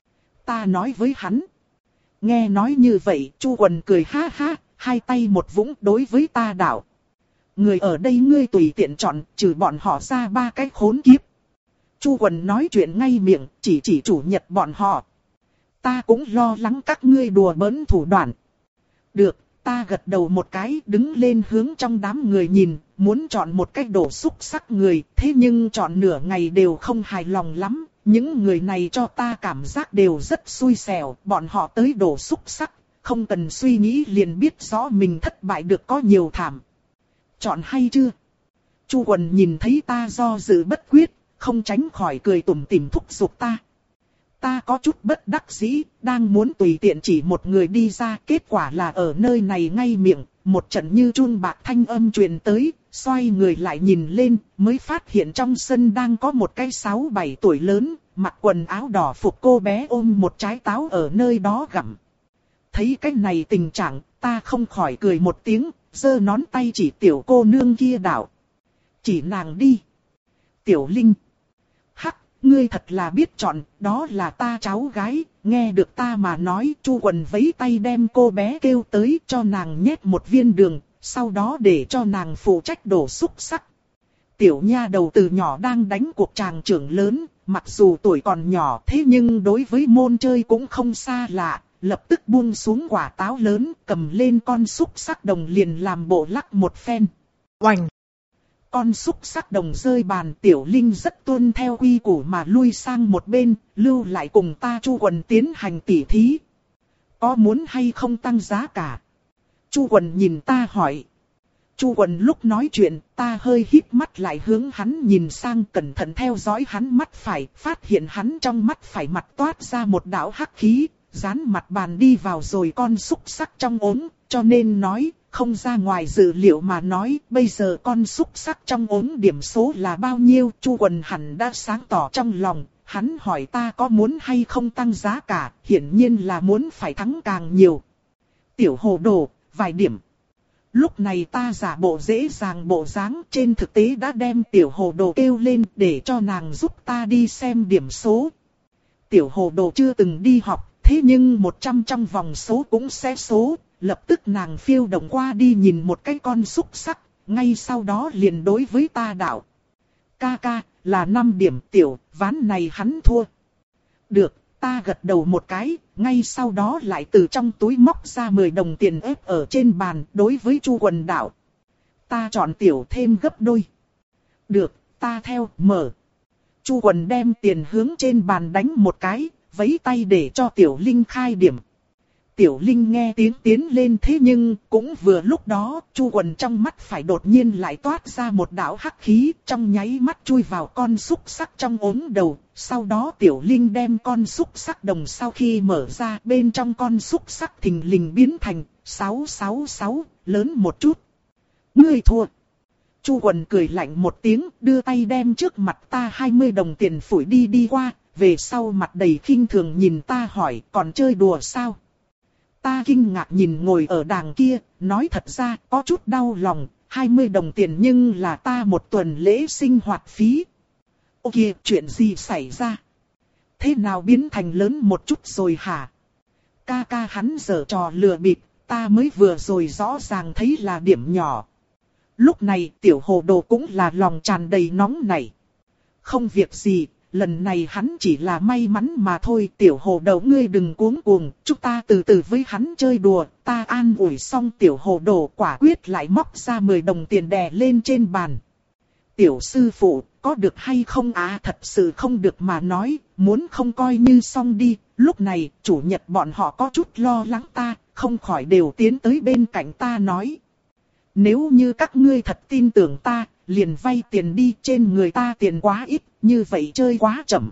Ta nói với hắn. Nghe nói như vậy, Chu Quần cười ha ha, hai tay một vũng đối với ta đạo. Người ở đây ngươi tùy tiện chọn, trừ bọn họ ra ba cái khốn kiếp. Chu Quần nói chuyện ngay miệng, chỉ chỉ chủ nhật bọn họ. Ta cũng lo lắng các ngươi đùa bỡn thủ đoạn. Được, ta gật đầu một cái, đứng lên hướng trong đám người nhìn, muốn chọn một cách đổ xúc sắc người, thế nhưng chọn nửa ngày đều không hài lòng lắm. Những người này cho ta cảm giác đều rất xui xẻo, bọn họ tới đổ xúc sắc, không cần suy nghĩ liền biết rõ mình thất bại được có nhiều thảm. Chọn hay chưa? Chu Quần nhìn thấy ta do dự bất quyết, không tránh khỏi cười tủm tỉm thúc giục ta. Ta có chút bất đắc dĩ, đang muốn tùy tiện chỉ một người đi ra, kết quả là ở nơi này ngay miệng, một trận như chun bạc thanh âm truyền tới, xoay người lại nhìn lên, mới phát hiện trong sân đang có một cái sáu bảy tuổi lớn, mặc quần áo đỏ phục cô bé ôm một trái táo ở nơi đó gặm. Thấy cái này tình trạng, ta không khỏi cười một tiếng, giơ nón tay chỉ tiểu cô nương kia đạo. Chỉ nàng đi. Tiểu Linh. Hắc, ngươi thật là biết chọn, đó là ta cháu gái, nghe được ta mà nói. Chu Quần vẫy tay đem cô bé kêu tới cho nàng nhét một viên đường, sau đó để cho nàng phụ trách đổ xúc sắc. Tiểu nha đầu từ nhỏ đang đánh cuộc tràng trưởng lớn, mặc dù tuổi còn nhỏ thế nhưng đối với môn chơi cũng không xa lạ. Lập tức buông xuống quả táo lớn, cầm lên con xúc sắc đồng liền làm bộ lắc một phen. Oành! Con xúc sắc đồng rơi bàn. Tiểu Linh rất tuân theo quy củ mà lui sang một bên, lưu lại cùng ta Chu Quần tiến hành tỉ thí. Có muốn hay không tăng giá cả? Chu Quần nhìn ta hỏi. Chu Quần lúc nói chuyện, ta hơi híp mắt lại hướng hắn nhìn sang, cẩn thận theo dõi hắn mắt phải, phát hiện hắn trong mắt phải mặt toát ra một đạo hắc khí. Dán mặt bàn đi vào rồi con xúc sắc trong ống, cho nên nói, không ra ngoài dự liệu mà nói, bây giờ con xúc sắc trong ống điểm số là bao nhiêu. Chu Quần hẳn đã sáng tỏ trong lòng, hắn hỏi ta có muốn hay không tăng giá cả, hiển nhiên là muốn phải thắng càng nhiều. Tiểu hồ đồ, vài điểm. Lúc này ta giả bộ dễ dàng bộ dáng, trên thực tế đã đem tiểu hồ đồ kêu lên để cho nàng giúp ta đi xem điểm số. Tiểu hồ đồ chưa từng đi học. Thế nhưng một trăm trong vòng số cũng sẽ số, lập tức nàng phiêu động qua đi nhìn một cái con xúc sắc, ngay sau đó liền đối với ta đạo. Ca ca, là năm điểm tiểu, ván này hắn thua. Được, ta gật đầu một cái, ngay sau đó lại từ trong túi móc ra mười đồng tiền ép ở trên bàn, đối với Chu Quần đạo. Ta chọn tiểu thêm gấp đôi. Được, ta theo, mở. Chu Quần đem tiền hướng trên bàn đánh một cái. Vẫy tay để cho Tiểu Linh khai điểm. Tiểu Linh nghe tiếng tiến lên thế nhưng cũng vừa lúc đó Chu Quần trong mắt phải đột nhiên lại toát ra một đạo hắc khí trong nháy mắt chui vào con xúc sắc trong ống đầu. Sau đó Tiểu Linh đem con xúc sắc đồng sau khi mở ra bên trong con xúc sắc thình lình biến thành sáu sáu sáu lớn một chút. Ngươi thua. Chu Quần cười lạnh một tiếng đưa tay đem trước mặt ta hai mươi đồng tiền phủi đi đi qua. Về sau mặt đầy khinh thường nhìn ta hỏi còn chơi đùa sao? Ta kinh ngạc nhìn ngồi ở đàng kia, nói thật ra có chút đau lòng, hai mươi đồng tiền nhưng là ta một tuần lễ sinh hoạt phí. Ô kìa, chuyện gì xảy ra? Thế nào biến thành lớn một chút rồi hả? Ca ca hắn giở trò lừa bịp, ta mới vừa rồi rõ ràng thấy là điểm nhỏ. Lúc này tiểu hồ đồ cũng là lòng tràn đầy nóng nảy. Không việc gì. Lần này hắn chỉ là may mắn mà thôi. Tiểu hồ đồ ngươi đừng cuống cuồng, chúng ta từ từ với hắn chơi đùa. Ta an ủi xong tiểu hồ đồ quả quyết lại móc ra mười đồng tiền đè lên trên bàn. Tiểu sư phụ, có được hay không à? Thật sự không được mà nói, muốn không coi như xong đi. Lúc này chủ nhật bọn họ có chút lo lắng ta, không khỏi đều tiến tới bên cạnh ta nói. Nếu như các ngươi thật tin tưởng ta, liền vay tiền đi, trên người ta tiền quá ít, như vậy chơi quá chậm.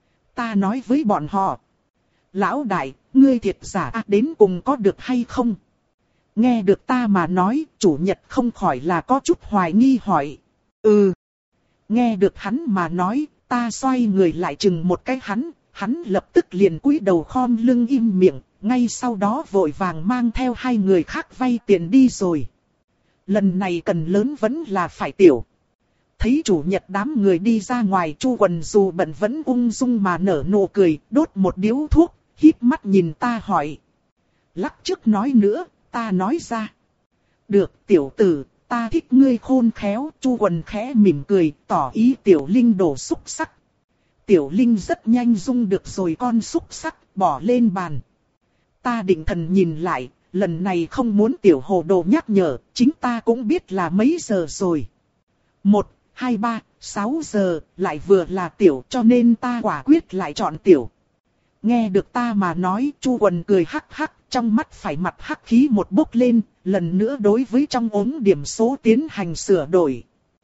Ta nói với bọn họ. Lão đại, ngươi thiệt giả à, đến cùng có được hay không? Nghe được ta mà nói, chủ nhật không khỏi là có chút hoài nghi hỏi. Ừ. Nghe được hắn mà nói, ta xoay người lại chừng một cái hắn, hắn lập tức liền cúi đầu khom lưng im miệng, ngay sau đó vội vàng mang theo hai người khác vay tiền đi rồi. Lần này cần lớn vẫn là phải tiểu. Thấy chủ nhật đám người đi ra ngoài, Chu Quần dù bận vẫn ung dung mà nở nụ cười, đốt một điếu thuốc, híp mắt nhìn ta hỏi. Lắc trước nói nữa, ta nói ra. Được tiểu tử, ta thích ngươi khôn khéo. Chu Quần khẽ mỉm cười, tỏ ý Tiểu Linh đổ xúc sắc. Tiểu Linh rất nhanh dung được rồi con xúc sắc, bỏ lên bàn. Ta định thần nhìn lại, lần này không muốn Tiểu Hồ Đồ nhắc nhở, chính ta cũng biết là mấy giờ rồi. Một, hai, ba, sáu giờ, lại vừa là Tiểu, cho nên ta quả quyết lại chọn Tiểu. Nghe được ta mà nói, Chu Quần cười hắc hắc, trong mắt phải mặt hắc khí một bốc lên, lần nữa đối với trong ống điểm số tiến hành sửa đổi.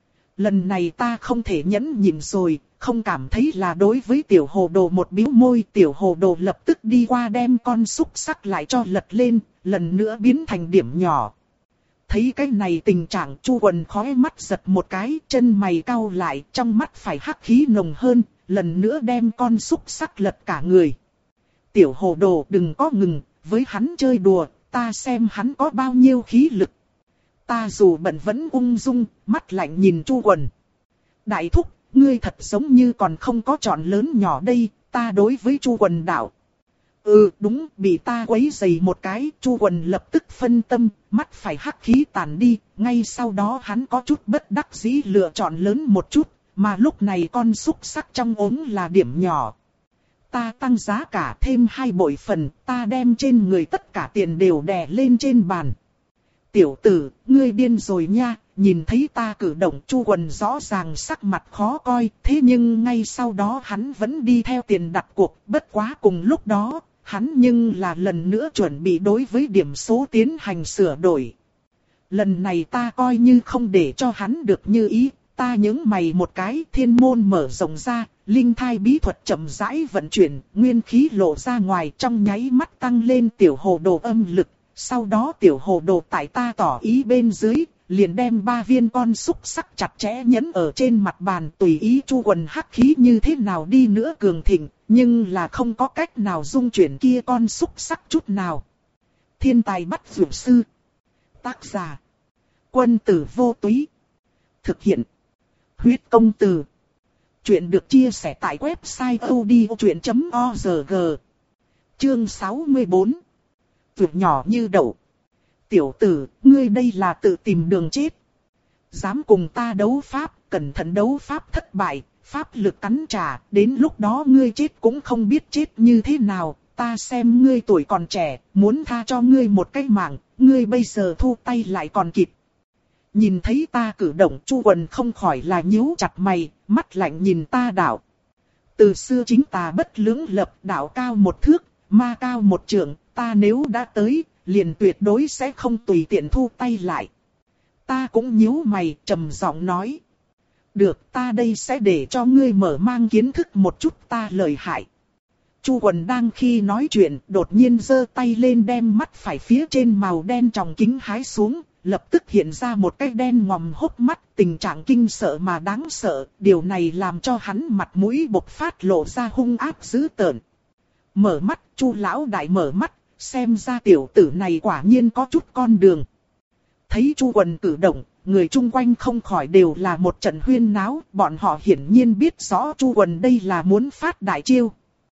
Lần này ta không thể nhẫn nhịn rồi, không cảm thấy là đối với Tiểu Hồ Đồ một bĩu môi. Tiểu Hồ Đồ lập tức đi qua đem con xúc sắc lại cho lật lên, lần nữa biến thành điểm nhỏ. Thấy cái này tình trạng, Chu Quần khóe mắt giật một cái, chân mày cau lại, trong mắt phải hắc khí nồng hơn, lần nữa đem con xúc sắc lật cả người. Tiểu Hồ Đồ đừng có ngừng, với hắn chơi đùa, ta xem hắn có bao nhiêu khí lực. Ta dù bận vẫn ung dung, mắt lạnh nhìn Chu Quần. Đại thúc, ngươi thật giống như còn không có chọn lớn nhỏ đây, ta đối với Chu Quần đạo. Ừ đúng, bị ta quấy rầy một cái, Chu Quần lập tức phân tâm, mắt phải hắc khí tàn đi, ngay sau đó hắn có chút bất đắc dĩ lựa chọn lớn một chút, mà lúc này con xúc sắc trong ống là điểm nhỏ. Ta tăng giá cả thêm hai bội phần, ta đem trên người tất cả tiền đều đè lên trên bàn. Tiểu tử, ngươi điên rồi nha, nhìn thấy ta cử động, Chu Quần rõ ràng sắc mặt khó coi, thế nhưng ngay sau đó hắn vẫn đi theo tiền đặt cuộc, bất quá cùng lúc đó, hắn nhưng là lần nữa chuẩn bị đối với điểm số tiến hành sửa đổi. Lần này ta coi như không để cho hắn được như ý, ta nhướng mày một cái, thiên môn mở rộng ra, linh thai bí thuật chậm rãi vận chuyển, nguyên khí lộ ra ngoài, trong nháy mắt tăng lên Tiểu Hồ Đồ âm lực. Sau đó Tiểu Hồ Đồ tại ta tỏ ý bên dưới, liền đem ba viên con xúc sắc chặt chẽ nhấn ở trên mặt bàn, tùy ý Chu Quần hắc khí như thế nào đi nữa cường thịnh, nhưng là không có cách nào dung chuyển kia con xúc sắc chút nào. Thiên tài bắt dược sư. Tác giả. Quân tử vô túy. Thực hiện. Huyết công từ. Chuyện được chia sẻ tại website odchuyện chấm org. Chương sáu mươi bốn. Việc nhỏ như đậu. Tiểu tử, ngươi đây là tự tìm đường chết. Dám cùng ta đấu pháp, cẩn thận đấu pháp thất bại, pháp lực cắn trả, đến lúc đó ngươi chết cũng không biết chết như thế nào. Ta xem ngươi tuổi còn trẻ, muốn tha cho ngươi một cái mạng, ngươi bây giờ thu tay lại còn kịp. Nhìn thấy ta cử động, Chu Quần không khỏi là nhíu chặt mày, mắt lạnh nhìn ta đạo. Từ xưa chính tà bất lưỡng lập, đạo cao một thước, ma cao một trượng, ta nếu đã tới, liền tuyệt đối sẽ không tùy tiện thu tay lại. Ta cũng nhíu mày, trầm giọng nói. Được, ta đây sẽ để cho ngươi mở mang kiến thức một chút ta lợi hại. Chu Quần đang khi nói chuyện, đột nhiên giơ tay lên đem mắt phải phía trên màu đen tròng kính hái xuống, lập tức hiện ra một cái đen ngòm hốc mắt, tình trạng kinh sợ mà đáng sợ, điều này làm cho hắn mặt mũi bộc phát lộ ra hung ác dữ tợn. Mở mắt, Chu lão đại mở mắt, xem ra tiểu tử này quả nhiên có chút con đường. Thấy Chu Quần cử động, người chung quanh không khỏi đều là một trận huyên náo, bọn họ hiển nhiên biết rõ Chu Quần đây là muốn phát đại chiêu.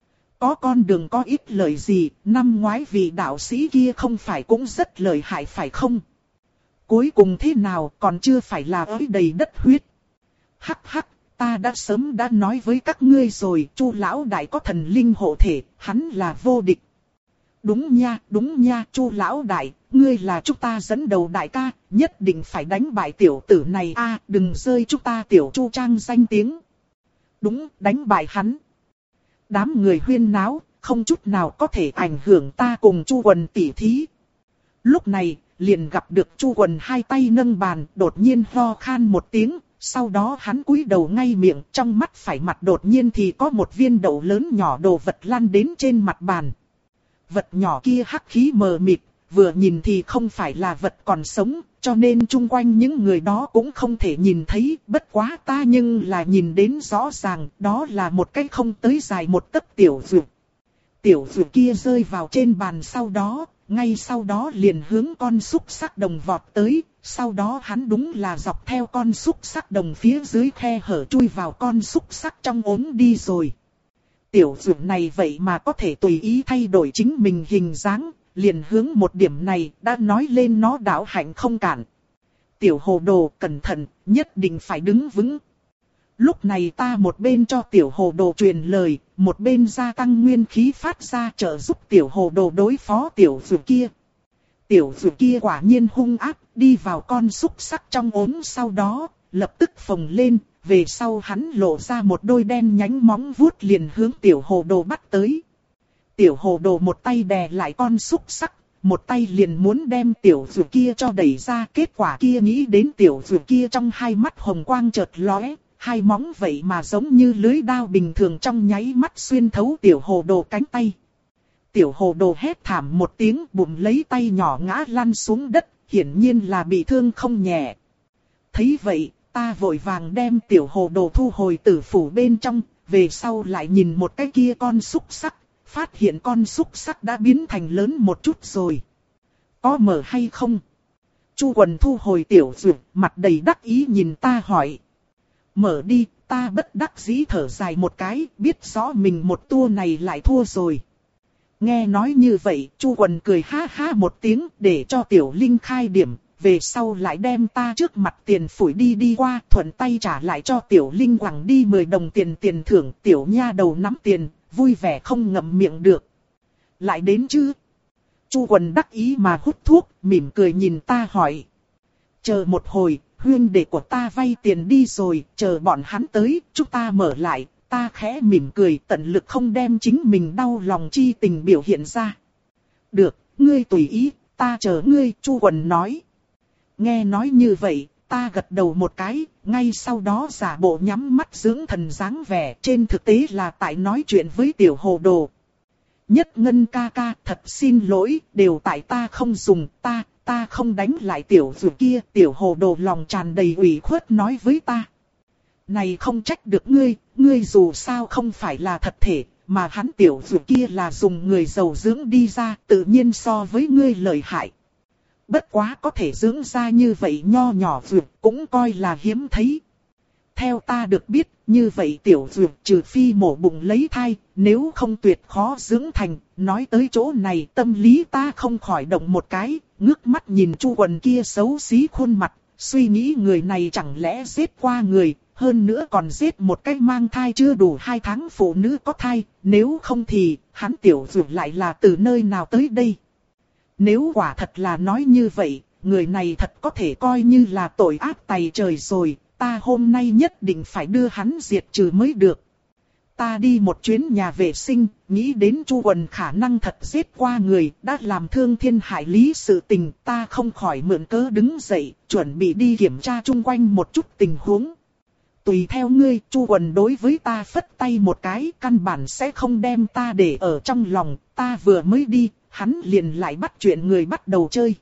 Có con đường có ít lời gì, năm ngoái vị đạo sĩ kia không phải cũng rất lợi hại phải không? Cuối cùng thế nào còn chưa phải là ới đầy đất huyết. Hắc hắc, ta đã sớm đã nói với các ngươi rồi, Chu lão đại có thần linh hộ thể, hắn là vô địch. Đúng nha, đúng nha, Chu lão đại, ngươi là chúng ta dẫn đầu đại ca, nhất định phải đánh bại tiểu tử này a, đừng rơi chúng ta tiểu Chu Trang danh tiếng. Đúng, đánh bại hắn. Đám người huyên náo, không chút nào có thể ảnh hưởng ta cùng Chu Quần tỉ thí. Lúc này, liền gặp được Chu Quần hai tay nâng bàn, đột nhiên ho khan một tiếng, sau đó hắn cúi đầu ngay miệng, trong mắt phải mặt đột nhiên thì có một viên đậu lớn nhỏ đồ vật lăn đến trên mặt bàn. Vật nhỏ kia hắc khí mờ mịt, vừa nhìn thì không phải là vật còn sống, cho nên chung quanh những người đó cũng không thể nhìn thấy, bất quá ta nhưng là nhìn đến rõ ràng, đó là một cái không tới dài một tấc tiểu dược. Tiểu dược kia rơi vào trên bàn sau đó, ngay sau đó liền hướng con xúc sắc đồng vọt tới, sau đó hắn đúng là dọc theo con xúc sắc đồng phía dưới khe hở chui vào con xúc sắc trong ống đi rồi. Tiểu dược này vậy mà có thể tùy ý thay đổi chính mình hình dáng, liền hướng một điểm này đã nói lên nó đạo hạnh không cản. Tiểu hồ đồ cẩn thận, nhất định phải đứng vững. Lúc này ta một bên cho tiểu hồ đồ truyền lời, một bên gia tăng nguyên khí phát ra trợ giúp tiểu hồ đồ đối phó tiểu dược kia. Tiểu dược kia quả nhiên hung ác, đi vào con xúc sắc trong ốm sau đó, lập tức phồng lên, về sau hắn lộ ra một đôi đen nhánh móng vuốt liền hướng tiểu hồ đồ bắt tới. Tiểu hồ đồ một tay đè lại con xúc sắc, một tay liền muốn đem tiểu dược kia cho đẩy ra, kết quả kia nghĩ đến tiểu dược kia trong hai mắt hồng quang chợt lóe. Hai móng vậy mà giống như lưới đao bình thường trong nháy mắt xuyên thấu tiểu hồ đồ cánh tay. Tiểu hồ đồ hét thảm một tiếng bụng lấy tay nhỏ ngã lăn xuống đất, hiển nhiên là bị thương không nhẹ. Thấy vậy, ta vội vàng đem tiểu hồ đồ thu hồi tử phủ bên trong, về sau lại nhìn một cái kia con xúc sắc, phát hiện con xúc sắc đã biến thành lớn một chút rồi. Có mở hay không? Chu Quần thu hồi tiểu dược, mặt đầy đắc ý nhìn ta hỏi. Mở đi, ta bất đắc dĩ thở dài một cái, biết rõ mình một tour này lại thua rồi. Nghe nói như vậy, Chu Quần cười ha ha một tiếng để cho Tiểu Linh khai điểm, về sau lại đem ta trước mặt tiền phủi đi đi qua, thuận tay trả lại cho Tiểu Linh quẳng đi mười đồng tiền tiền thưởng. Tiểu nha đầu nắm tiền, vui vẻ không ngậm miệng được. Lại đến chứ? Chu Quần đắc ý mà hút thuốc, mỉm cười nhìn ta hỏi. Chờ một hồi. Huynh đệ của ta vay tiền đi rồi, chờ bọn hắn tới, chúng ta mở lại, ta khẽ mỉm cười tận lực không đem chính mình đau lòng chi tình biểu hiện ra. Được, ngươi tùy ý, ta chờ ngươi, Chu Quần nói. Nghe nói như vậy, ta gật đầu một cái, ngay sau đó giả bộ nhắm mắt dưỡng thần dáng vẻ, trên thực tế là tại nói chuyện với tiểu hồ đồ. Nhất Ngân ca ca, thật xin lỗi, đều tại ta không dùng, ta... Ta không đánh lại tiểu dược kia, tiểu hồ đồ lòng tràn đầy ủy khuất nói với ta. Này không trách được ngươi, ngươi dù sao không phải là thật thể, mà hắn tiểu dược kia là dùng người giàu dưỡng đi ra, tự nhiên so với ngươi lợi hại. Bất quá có thể dưỡng ra như vậy nho nhỏ dược cũng coi là hiếm thấy. Theo ta được biết, như vậy tiểu dược trừ phi mổ bụng lấy thai, nếu không tuyệt khó dưỡng thành. Nói tới chỗ này tâm lý ta không khỏi động một cái, ngước mắt nhìn Chu Quần kia xấu xí khuôn mặt, suy nghĩ người này chẳng lẽ giết qua người, hơn nữa còn giết một cái mang thai chưa đủ hai tháng phụ nữ có thai, nếu không thì hắn tiểu dược lại là từ nơi nào tới đây. Nếu quả thật là nói như vậy, người này thật có thể coi như là tội ác tày trời rồi, ta hôm nay nhất định phải đưa hắn diệt trừ mới được. Ta đi một chuyến nhà vệ sinh, nghĩ đến Chu Quần khả năng thật giết qua người, đã làm thương thiên hại lý sự tình, ta không khỏi mượn cớ đứng dậy, chuẩn bị đi kiểm tra chung quanh một chút tình huống. Tùy theo ngươi, Chu Quần đối với ta phất tay một cái, căn bản sẽ không đem ta để ở trong lòng, ta vừa mới đi, hắn liền lại bắt chuyện người bắt đầu chơi.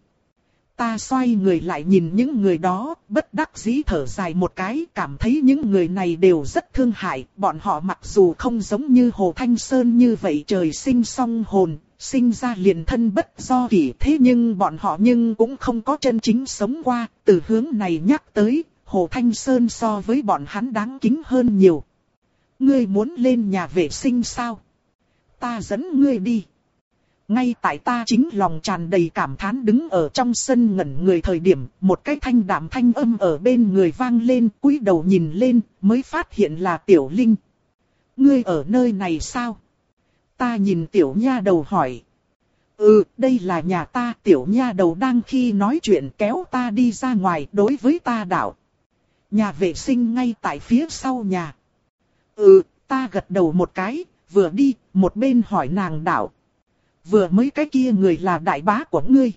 Ta xoay người lại nhìn những người đó, bất đắc dĩ thở dài một cái, cảm thấy những người này đều rất thương hại. Bọn họ mặc dù không giống như Hồ Thanh Sơn như vậy trời sinh song hồn, sinh ra liền thân bất do kỷ, thế nhưng bọn họ nhưng cũng không có chân chính sống qua. Từ hướng này nhắc tới, Hồ Thanh Sơn so với bọn hắn đáng kính hơn nhiều. Ngươi muốn lên nhà vệ sinh sao? Ta dẫn ngươi đi. Ngay tại ta chính lòng tràn đầy cảm thán đứng ở trong sân ngẩn người thời điểm, một cái thanh đạm thanh âm ở bên người vang lên, cúi đầu nhìn lên, mới phát hiện là Tiểu Linh. Ngươi ở nơi này sao? Ta nhìn Tiểu nha đầu hỏi. Ừ, đây là nhà ta. Tiểu nha đầu đang khi nói chuyện kéo ta đi ra ngoài đối với ta đạo. Nhà vệ sinh ngay tại phía sau nhà. Ừ, ta gật đầu một cái, vừa đi, một bên hỏi nàng đạo. Vừa mới cái kia người là đại bá của ngươi.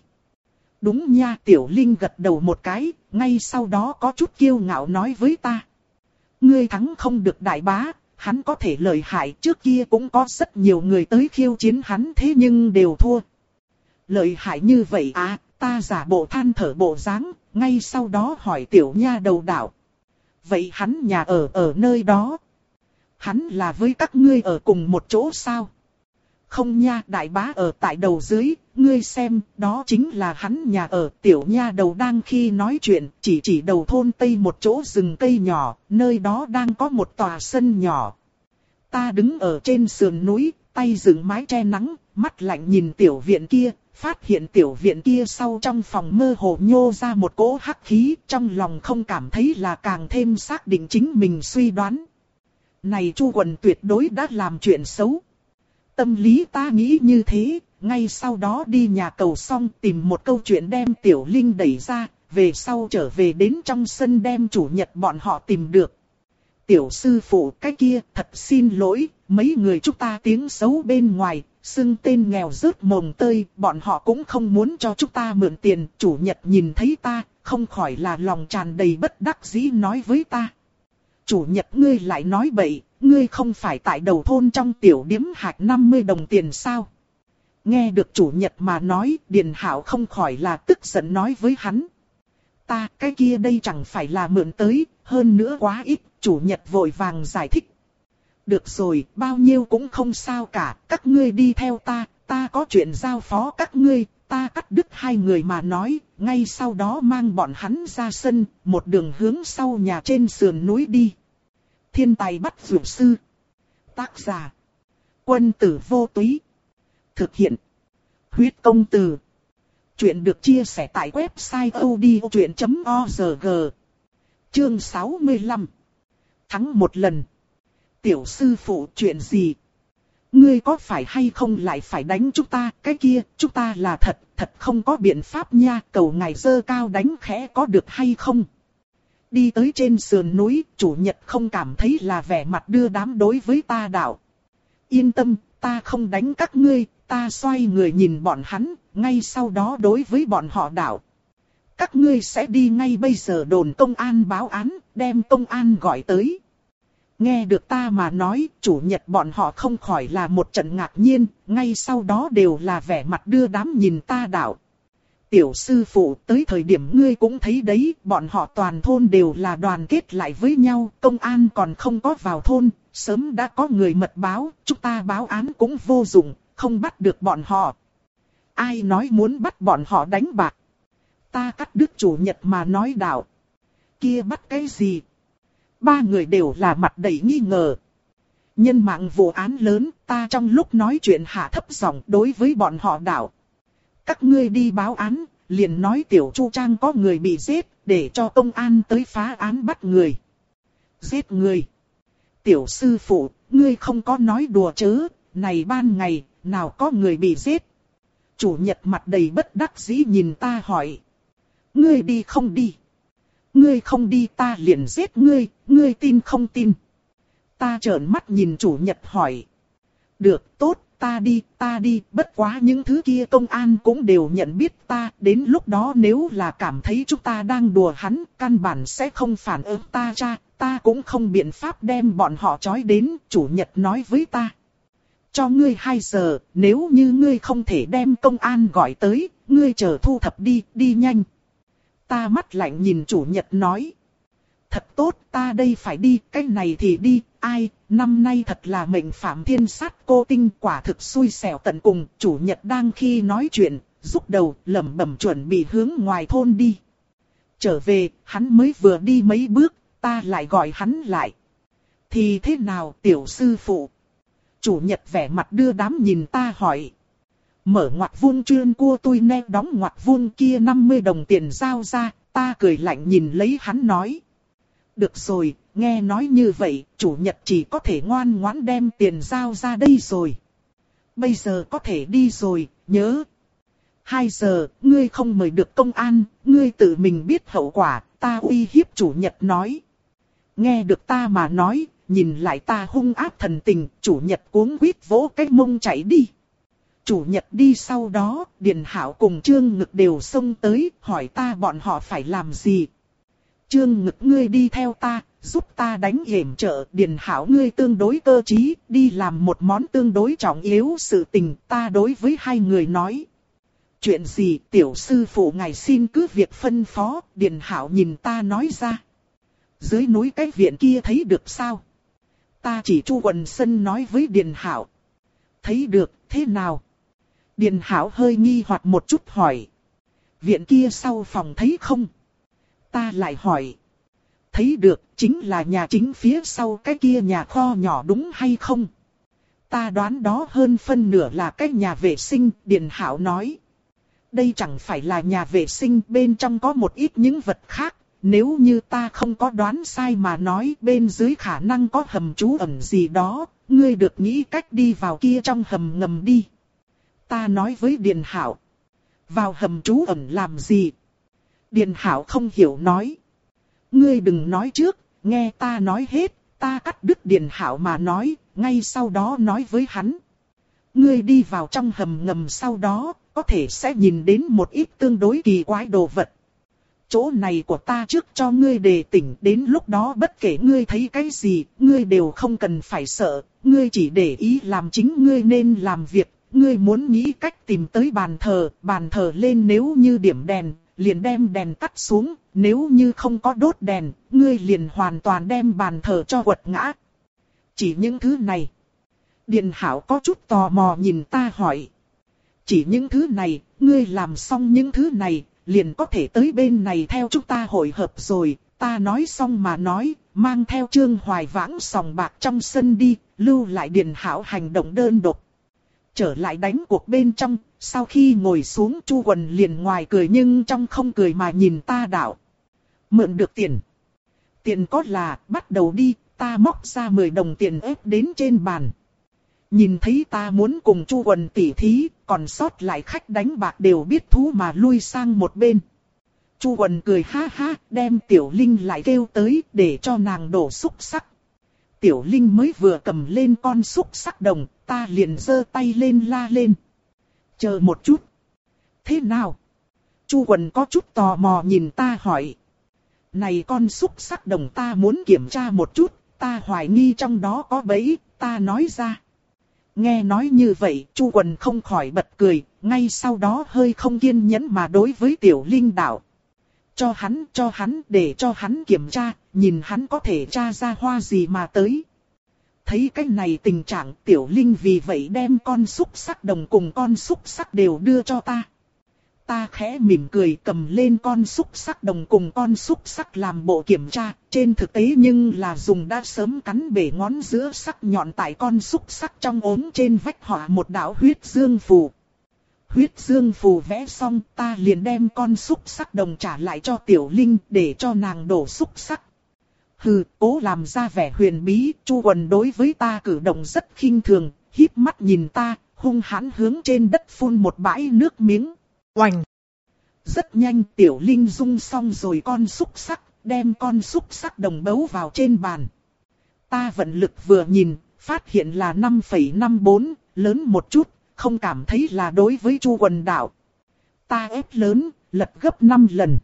Đúng nha, Tiểu Linh gật đầu một cái, ngay sau đó có chút kiêu ngạo nói với ta. Ngươi thắng không được đại bá, hắn có thể lợi hại, trước kia cũng có rất nhiều người tới khiêu chiến hắn thế nhưng đều thua. lợi hại như vậy à, ta giả bộ than thở bộ dáng, ngay sau đó hỏi tiểu nha đầu đảo. Vậy hắn nhà ở ở nơi đó? Hắn là với các ngươi ở cùng một chỗ sao? Không nha, đại bá ở tại đầu dưới, ngươi xem, đó chính là hắn nhà ở. Tiểu nha đầu đang khi nói chuyện, chỉ chỉ đầu thôn tây một chỗ rừng cây nhỏ, nơi đó đang có một tòa sân nhỏ. Ta đứng ở trên sườn núi, tay dựng mái che nắng, mắt lạnh nhìn tiểu viện kia, phát hiện tiểu viện kia sau trong phòng mơ hồ nhô ra một cỗ hắc khí, trong lòng không cảm thấy là càng thêm xác định chính mình suy đoán. Này Chu Quần tuyệt đối đã làm chuyện xấu. Tâm lý ta nghĩ như thế, ngay sau đó đi nhà cầu xong tìm một câu chuyện đem Tiểu Linh đẩy ra, về sau trở về đến trong sân đem chủ nhật bọn họ tìm được. Tiểu sư phụ cái kia thật xin lỗi, mấy người chúng ta tiếng xấu bên ngoài, xưng tên nghèo rớt mồng tơi, bọn họ cũng không muốn cho chúng ta mượn tiền. Chủ nhật nhìn thấy ta, không khỏi là lòng tràn đầy bất đắc dĩ nói với ta. Chủ nhật ngươi lại nói bậy, ngươi không phải tại đầu thôn trong tiểu điếm hạch năm mươi đồng tiền sao? Nghe được chủ nhật mà nói, Điền Hạo không khỏi là tức giận nói với hắn. Ta cái kia đây chẳng phải là mượn tới, hơn nữa quá ít, chủ nhật vội vàng giải thích. Được rồi, bao nhiêu cũng không sao cả, các ngươi đi theo ta, ta có chuyện giao phó các ngươi. Ta cắt đứt hai người mà nói, ngay sau đó mang bọn hắn ra sân, một đường hướng sau nhà trên sườn núi đi. Thiên tài bắt dược sư. Tác giả. Quân tử vô túy. Thực hiện. Huyết công từ. Chuyện được chia sẻ tại website odchuyện chấm org. Chương sáu mươi lăm. Thắng một lần. Tiểu sư phụ chuyện gì? Ngươi có phải hay không lại phải đánh chúng ta? Cái kia, chúng ta là thật, thật không có biện pháp nha. Cầu ngài dơ cao đánh khẽ có được hay không? Đi tới trên sườn núi, chủ nhật không cảm thấy là vẻ mặt đưa đám đối với ta đạo. Yên tâm, ta không đánh các ngươi, ta xoay người nhìn bọn hắn, ngay sau đó đối với bọn họ đạo. Các ngươi sẽ đi ngay bây giờ đồn công an báo án, đem công an gọi tới. Nghe được ta mà nói, chủ nhật bọn họ không khỏi là một trận ngạc nhiên, ngay sau đó đều là vẻ mặt đưa đám nhìn ta đạo. Tiểu sư phụ, tới thời điểm ngươi cũng thấy đấy, bọn họ toàn thôn đều là đoàn kết lại với nhau, công an còn không có vào thôn, sớm đã có người mật báo, chúng ta báo án cũng vô dụng, không bắt được bọn họ. Ai nói muốn bắt bọn họ đánh bạc? Ta cắt đứt chủ nhật mà nói đạo. Kia bắt cái gì? Ba người đều là mặt đầy nghi ngờ. Nhân mạng vụ án lớn, ta trong lúc nói chuyện hạ thấp giọng đối với bọn họ đạo. Các ngươi đi báo án, liền nói tiểu Chu Trang có người bị giết, để cho công an tới phá án bắt người. Giết người. Tiểu sư phụ, ngươi không có nói đùa chớ, này ban ngày, nào có người bị giết. Chủ nhật mặt đầy bất đắc dĩ nhìn ta hỏi. Ngươi đi không đi? Ngươi không đi ta liền giết ngươi, ngươi tin không tin? Ta trợn mắt nhìn chủ nhật hỏi. Được, tốt, ta đi, ta đi, bất quá những thứ kia công an cũng đều nhận biết ta, đến lúc đó nếu là cảm thấy chúng ta đang đùa hắn, căn bản sẽ không phản ứng ta cha, ta cũng không biện pháp đem bọn họ trói đến, chủ nhật nói với ta. Cho ngươi hai giờ, nếu như ngươi không thể đem công an gọi tới, ngươi chờ thu thập đi, đi nhanh. Ta mắt lạnh nhìn chủ nhật nói. Thật tốt, ta đây phải đi, cái này thì đi, ai, năm nay thật là mệnh phạm thiên sát cô tinh, quả thực xui xẻo tận cùng. Chủ nhật đang khi nói chuyện, rút đầu, lẩm bẩm chuẩn bị hướng ngoài thôn đi. Trở về, hắn mới vừa đi mấy bước, ta lại gọi hắn lại. Thì thế nào tiểu sư phụ? Chủ nhật vẻ mặt đưa đám nhìn ta hỏi. Mở ngoặc vuông chuyên cua tôi nè đóng ngoặc vuông kia năm mươi đồng tiền giao ra, ta cười lạnh nhìn lấy hắn nói. Được rồi, nghe nói như vậy, chủ nhật chỉ có thể ngoan ngoãn đem tiền giao ra đây rồi. Bây giờ có thể đi rồi, nhớ. Hai giờ, ngươi không mời được công an, ngươi tự mình biết hậu quả, ta uy hiếp chủ nhật nói. Nghe được ta mà nói, nhìn lại ta hung ác thần tình, chủ nhật cuống quýt vỗ cái mông chạy đi. Chủ nhật đi sau đó, Điền Hạo cùng Trương Ngực đều xông tới, hỏi ta bọn họ phải làm gì. Trương Ngực ngươi đi theo ta, giúp ta đánh yểm trợ. Điền Hạo ngươi tương đối cơ trí, đi làm một món tương đối trọng yếu sự tình, ta đối với hai người nói. Chuyện gì tiểu sư phụ ngài xin cứ việc phân phó, Điền Hảo nhìn ta nói ra. Dưới núi cái viện kia thấy được sao? Ta chỉ Chu Quần Sân nói với Điền Hảo. Thấy được, thế nào? Điền Hảo hơi nghi hoặc một chút hỏi. Viện kia sau phòng thấy không? Ta lại hỏi. Thấy được, chính là nhà chính phía sau cái kia nhà kho nhỏ đúng hay không? Ta đoán đó hơn phân nửa là cái nhà vệ sinh, Điền Hảo nói. Đây chẳng phải là nhà vệ sinh, bên trong có một ít những vật khác. Nếu như ta không có đoán sai mà nói bên dưới khả năng có hầm trú ẩn gì đó, ngươi được nghĩ cách đi vào kia trong hầm ngầm đi. Ta nói với Điền Hảo. Vào hầm trú ẩn làm gì? Điền Hảo không hiểu nói. Ngươi đừng nói trước, nghe ta nói hết, ta cắt đứt Điền Hảo mà nói, ngay sau đó nói với hắn. Ngươi đi vào trong hầm ngầm sau đó, có thể sẽ nhìn đến một ít tương đối kỳ quái đồ vật. Chỗ này của ta trước cho ngươi đề tỉnh, đến lúc đó bất kể ngươi thấy cái gì, ngươi đều không cần phải sợ, ngươi chỉ để ý làm chính ngươi nên làm việc, ngươi muốn nghĩ cách tìm tới bàn thờ, bàn thờ lên nếu như điểm đèn, liền đem đèn tắt xuống, nếu như không có đốt đèn, ngươi liền hoàn toàn đem bàn thờ cho quật ngã. Chỉ những thứ này. Điền Hảo có chút tò mò nhìn ta hỏi. Chỉ những thứ này, ngươi làm xong những thứ này, liền có thể tới bên này theo chúng ta hội hợp rồi. Ta nói xong mà nói, mang theo Trương Hoài Vãng sòng bạc trong sân đi, lưu lại Điền Hảo hành động đơn độc. Trở lại đánh cuộc bên trong, sau khi ngồi xuống Chu Quần liền ngoài cười nhưng trong không cười mà nhìn ta đạo. Mượn được tiền. Tiền có là, bắt đầu đi, ta móc ra mười đồng tiền ép đến trên bàn. Nhìn thấy ta muốn cùng Chu Quần tỉ thí, còn sót lại khách đánh bạc đều biết thú mà lui sang một bên. Chu Quần cười ha ha, đem Tiểu Linh lại kêu tới để cho nàng đổ xúc sắc. Tiểu Linh mới vừa cầm lên con xúc sắc đồng, ta liền giơ tay lên la lên. Chờ một chút. Thế nào? Chu Quần có chút tò mò nhìn ta hỏi. Này con xúc sắc đồng ta muốn kiểm tra một chút, ta hoài nghi trong đó có bẫy, ta nói ra. Nghe nói như vậy, Chu Quần không khỏi bật cười, ngay sau đó hơi không kiên nhẫn mà đối với Tiểu Linh đạo. Cho hắn, cho hắn, để cho hắn kiểm tra, nhìn hắn có thể tra ra hoa gì mà tới. Thấy cái này tình trạng, Tiểu Linh vì vậy đem con xúc sắc đồng cùng con xúc sắc đều đưa cho ta. Ta khẽ mỉm cười cầm lên con xúc sắc đồng cùng con xúc sắc làm bộ kiểm tra, trên thực tế nhưng là dùng đã sớm cắn bể ngón giữa sắc nhọn tại con xúc sắc trong ốm trên vách họa một đạo huyết dương phù. Huyết dương phù vẽ xong ta liền đem con xúc sắc đồng trả lại cho Tiểu Linh để cho nàng đổ xúc sắc. Hừ, cố làm ra vẻ huyền bí, Chu Quần đối với ta cử động rất khinh thường, híp mắt nhìn ta, hung hãn hướng trên đất phun một bãi nước miếng. Oành! Rất nhanh Tiểu Linh dung xong rồi con xúc sắc, đem con xúc sắc đồng bấu vào trên bàn. Ta vận lực vừa nhìn, phát hiện là năm phẩy năm bốn, lớn một chút, không cảm thấy là đối với Chu Quần đạo. Ta ép lớn, lật gấp năm lần.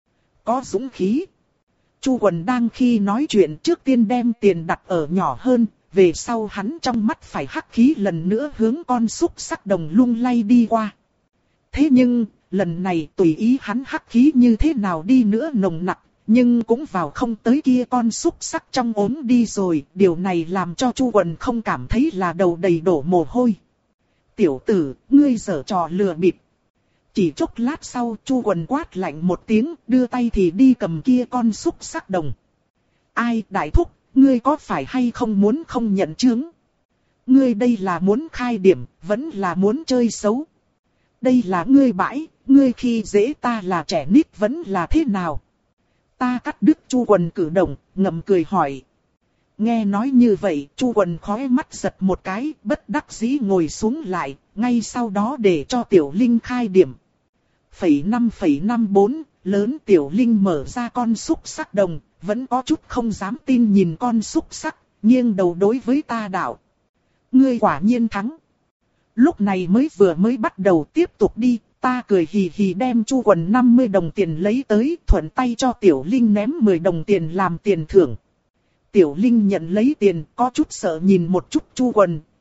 Có dũng khí. Chu Quần đang khi nói chuyện trước tiên đem tiền đặt ở nhỏ hơn, về sau hắn trong mắt phải hắc khí lần nữa hướng con xúc sắc đồng lung lay đi qua. Thế nhưng, lần này tùy ý hắn hắc khí như thế nào đi nữa nồng nặc, nhưng cũng vào không tới kia con xúc sắc trong ốm đi rồi, điều này làm cho Chu Quần không cảm thấy là đầu đầy đổ mồ hôi. Tiểu tử, ngươi giở trò lừa bịp. Chỉ chốc lát sau Chu Quần quát lạnh một tiếng, đưa tay thì đi cầm kia con xúc sắc đồng. Ai đại thúc, ngươi có phải hay không muốn không nhận chướng? Ngươi đây là muốn khai điểm, vẫn là muốn chơi xấu? Đây là ngươi bãi, ngươi khi dễ ta là trẻ nít vẫn là thế nào? Ta cắt đứt Chu Quần cử động, ngậm cười hỏi. Nghe nói như vậy, Chu Quần khóe mắt giật một cái, bất đắc dĩ ngồi xuống lại, ngay sau đó để cho Tiểu Linh khai điểm. Phẩy năm phẩy năm bốn, lớn Tiểu Linh mở ra con xúc sắc đồng, vẫn có chút không dám tin nhìn con xúc sắc, nghiêng đầu đối với ta đạo. Ngươi quả nhiên thắng. Lúc này mới vừa mới bắt đầu tiếp tục đi, ta cười hì hì đem Chu Quần năm mươi đồng tiền lấy tới, thuận tay cho Tiểu Linh ném mười đồng tiền làm tiền thưởng. Tiểu Linh nhận lấy tiền, có chút sợ nhìn một chút Chu Quần,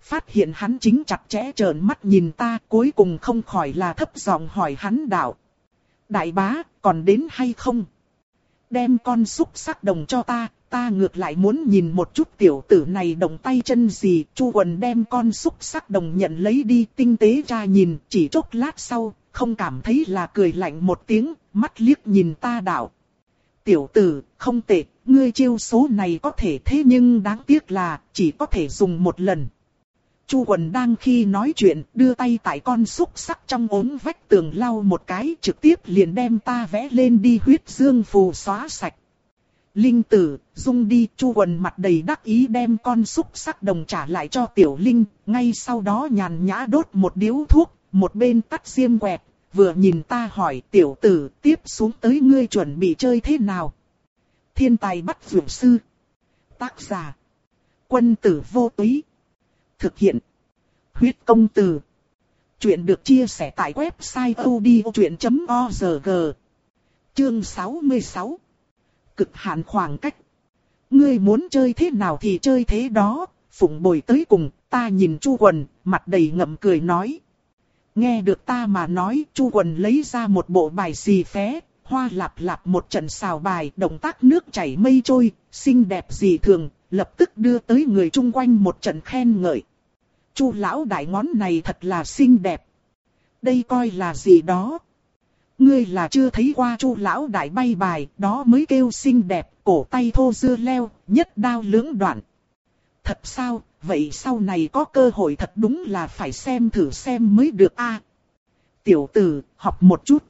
phát hiện hắn chính chặt chẽ trợn mắt nhìn ta, cuối cùng không khỏi là thấp giọng hỏi hắn đạo. Đại bá, còn đến hay không? Đem con xúc sắc đồng cho ta, ta ngược lại muốn nhìn một chút tiểu tử này động tay chân gì. Chu Quần đem con xúc sắc đồng nhận lấy đi, tinh tế ra nhìn, chỉ chốc lát sau, không cảm thấy là cười lạnh một tiếng, mắt liếc nhìn ta đạo. Tiểu tử, không tệ, ngươi chiêu số này có thể, thế nhưng đáng tiếc là chỉ có thể dùng một lần. Chu Quần đang khi nói chuyện, đưa tay tại con xúc sắc trong ốm vách tường lau một cái, trực tiếp liền đem ta vẽ lên đi huyết dương phù xóa sạch. Linh tử, dung đi. Chu Quần mặt đầy đắc ý đem con xúc sắc đồng trả lại cho Tiểu Linh, ngay sau đó nhàn nhã đốt một điếu thuốc, một bên tắt diêm quẹt, vừa nhìn ta hỏi, tiểu tử, tiếp xuống tới ngươi chuẩn bị chơi thế nào? Thiên tài bắt dược sư. Tác giả: Quân tử vô túy. Thực hiện: Huyết công từ. Chuyện được chia sẻ tại website odchuyện chấm org. Chương sáu mươi sáu. Cực hạn khoảng cách. Ngươi muốn chơi thế nào thì chơi thế đó. Phụng bồi tới cùng, ta nhìn Chu Quần, mặt đầy ngậm cười nói. Nghe được ta mà nói, Chu Quần lấy ra một bộ bài xì phé, hoa lạp lạp một trận xào bài, động tác nước chảy mây trôi, xinh đẹp dị thường, lập tức đưa tới người chung quanh một trận khen ngợi. Chu lão đại ngón này thật là xinh đẹp. Đây coi là gì đó? Ngươi là chưa thấy qua Chu lão đại bay bài, đó mới kêu xinh đẹp, cổ tay thô dưa leo, nhất đao lưỡng đoạn. Thật sao? Vậy sau này có cơ hội thật đúng là phải xem thử xem mới được a. Tiểu tử, học một chút.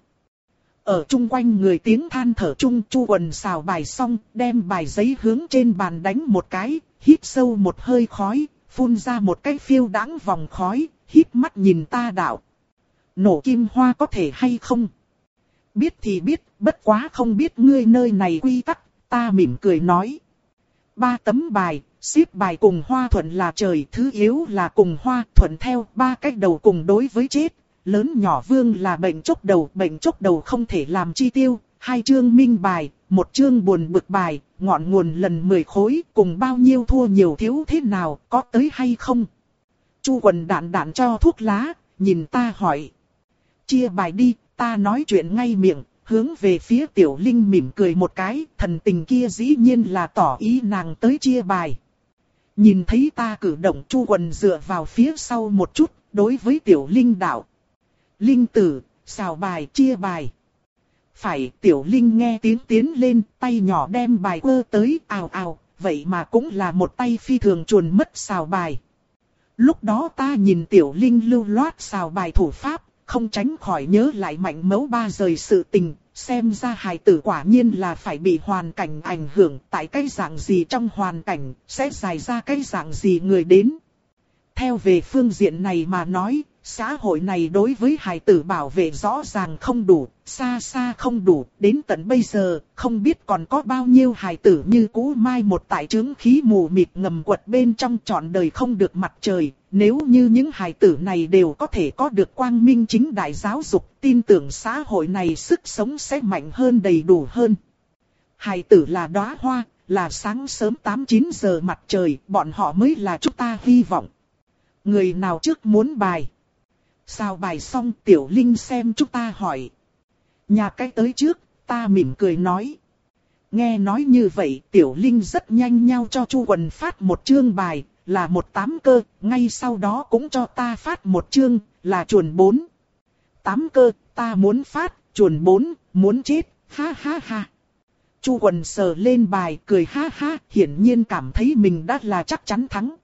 Ở chung quanh người tiếng than thở chung, Chu Quần xào bài xong, đem bài giấy hướng trên bàn đánh một cái, hít sâu một hơi khói, phun ra một cái phiêu đãng vòng khói, híp mắt nhìn ta đạo. Nổ kim hoa có thể hay không? Biết thì biết, bất quá không biết ngươi nơi này quy tắc, ta mỉm cười nói. Ba tấm bài, xếp bài cùng hoa thuận là trời, thứ yếu là cùng hoa thuận theo, ba cách đầu cùng đối với chết. Lớn nhỏ vương là bệnh chốc đầu, bệnh chốc đầu không thể làm chi tiêu. Hai chương minh bài, một chương buồn bực bài, ngọn nguồn lần mười khối, cùng bao nhiêu thua nhiều thiếu thế nào, có tới hay không? Chu Quần đạn đạn cho thuốc lá, nhìn ta hỏi. Chia bài đi, ta nói chuyện ngay miệng, hướng về phía Tiểu Linh mỉm cười một cái, thần tình kia dĩ nhiên là tỏ ý nàng tới chia bài. Nhìn thấy ta cử động, Chu Quần dựa vào phía sau một chút, đối với Tiểu Linh đạo. Linh tử, xào bài, chia bài. Phải. Tiểu Linh nghe tiếng tiến lên, tay nhỏ đem bài quơ tới, ào ào, vậy mà cũng là một tay phi thường chuồn mất xào bài. Lúc đó ta nhìn Tiểu Linh lưu loát xào bài thủ pháp, không tránh khỏi nhớ lại Mạnh Mẫu Ba rời sự tình, xem ra hài tử quả nhiên là phải bị hoàn cảnh ảnh hưởng, tại cái dạng gì trong hoàn cảnh, sẽ dài ra cái dạng gì người đến. Theo về phương diện này mà nói, xã hội này đối với hài tử bảo vệ rõ ràng không đủ, xa xa không đủ, đến tận bây giờ, không biết còn có bao nhiêu hài tử như cũ mai một tại chướng khí mù mịt ngầm quật bên trong trọn đời không được mặt trời. Nếu như những hài tử này đều có thể có được quang minh chính đại giáo dục, tin tưởng xã hội này sức sống sẽ mạnh hơn đầy đủ hơn. Hài tử là đóa hoa, là sáng sớm tám chín giờ mặt trời, bọn họ mới là chúng ta hy vọng. Người nào trước muốn bài? Sao bài xong Tiểu Linh xem chúng ta hỏi. Nhà cái tới trước, ta mỉm cười nói. Nghe nói như vậy, Tiểu Linh rất nhanh nhau cho Chu Quần phát một chương bài, là một tám cơ, ngay sau đó cũng cho ta phát một chương, là chuồn bốn. Tám cơ, ta muốn phát, chuồn bốn, muốn chết, ha ha ha. Chu Quần sờ lên bài, cười ha ha, hiển nhiên cảm thấy mình đã là chắc chắn thắng.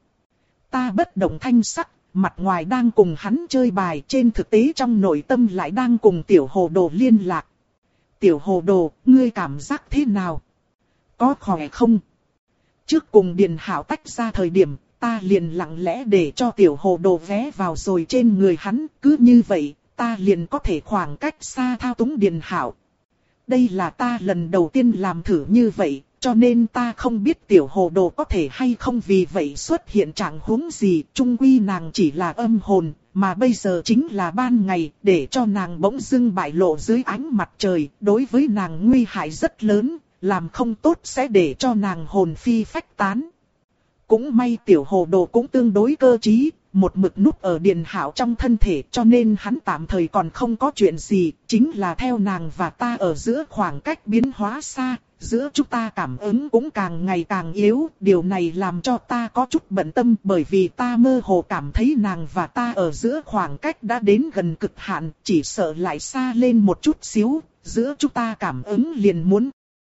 Ta bất động thanh sắc, mặt ngoài đang cùng hắn chơi bài, trên thực tế trong nội tâm lại đang cùng Tiểu Hồ Đồ liên lạc. Tiểu Hồ Đồ, ngươi cảm giác thế nào? Có khỏe không? Trước cùng Điền Hạo tách ra thời điểm, ta liền lặng lẽ để cho Tiểu Hồ Đồ vé vào rồi trên người hắn, cứ như vậy, ta liền có thể khoảng cách xa thao túng Điền Hạo. Đây là ta lần đầu tiên làm thử như vậy, cho nên ta không biết Tiểu Hồ Đồ có thể hay không vì vậy xuất hiện trạng huống gì, chung quy nàng chỉ là âm hồn, mà bây giờ chính là ban ngày, để cho nàng bỗng dưng bại lộ dưới ánh mặt trời, đối với nàng nguy hại rất lớn, làm không tốt sẽ để cho nàng hồn phi phách tán. cũng may tiểu hồ đồ cũng tương đối cơ trí, một mực núp ở Điền Hạo trong thân thể cho nên hắn tạm thời còn không có chuyện gì, chính là theo nàng và ta ở giữa khoảng cách biến hóa xa, giữa chúng ta cảm ứng cũng càng ngày càng yếu, điều này làm cho ta có chút bận tâm bởi vì ta mơ hồ cảm thấy nàng và ta ở giữa khoảng cách đã đến gần cực hạn, chỉ sợ lại xa lên một chút xíu, giữa chúng ta cảm ứng liền muốn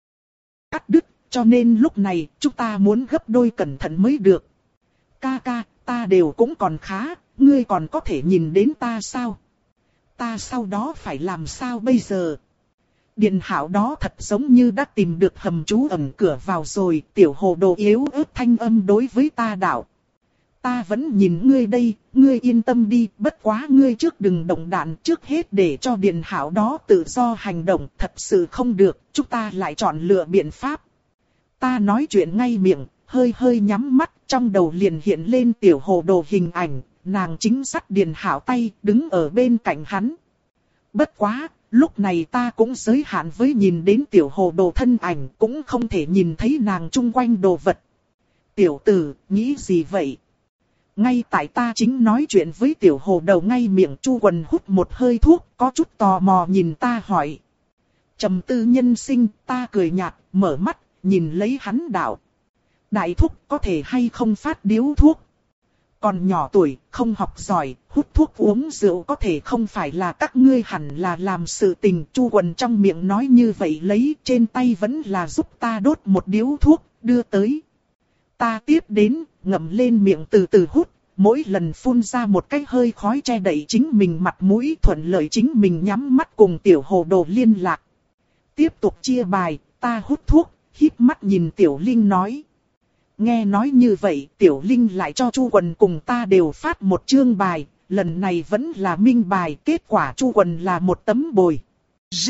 cắt đứt, cho nên lúc này chúng ta muốn gấp đôi cẩn thận mới được. Ca ca, ta đều cũng còn khá, ngươi còn có thể nhìn đến ta sao? Ta sau đó phải làm sao bây giờ? Điền Hạo đó thật giống như đã tìm được hầm trú ẩn cửa vào rồi, tiểu hồ đồ yếu ớt thanh âm đối với ta đạo. Ta vẫn nhìn ngươi đây, ngươi yên tâm đi, bất quá ngươi trước đừng động đạn, trước hết để cho Điền Hạo đó tự do hành động, thật sự không được, chúng ta lại chọn lựa biện pháp. Ta nói chuyện ngay miệng, hơi hơi nhắm mắt, trong đầu liền hiện lên tiểu hồ đồ hình ảnh, nàng chính dắt Điền Hạo tay, đứng ở bên cạnh hắn. Bất quá, lúc này ta cũng giới hạn với nhìn đến tiểu hồ đồ thân ảnh, cũng không thể nhìn thấy nàng chung quanh đồ vật. Tiểu tử, nghĩ gì vậy? Ngay tại ta chính nói chuyện với tiểu hồ đầu ngay miệng Chu Quần hút một hơi thuốc, có chút tò mò nhìn ta hỏi. Trầm tư nhân sinh, ta cười nhạt, mở mắt, nhìn lấy hắn đạo. Đại thúc có thể hay không phát điếu thuốc? Còn nhỏ tuổi, không học giỏi, hút thuốc uống rượu có thể không phải là các ngươi hẳn là làm sự tình. Chu Quần trong miệng nói như vậy lấy, trên tay vẫn là giúp ta đốt một điếu thuốc, đưa tới. Ta tiếp đến, ngậm lên miệng từ từ hút, mỗi lần phun ra một cái hơi khói che đậy chính mình mặt mũi, thuận lợi chính mình nhắm mắt cùng tiểu hồ đồ liên lạc. Tiếp tục chia bài, ta hút thuốc, híp mắt nhìn Tiểu Linh nói. Nghe nói như vậy, Tiểu Linh lại cho Chu Quần cùng ta đều phát một chương bài, lần này vẫn là minh bài, kết quả Chu Quần là một tấm bồi. G.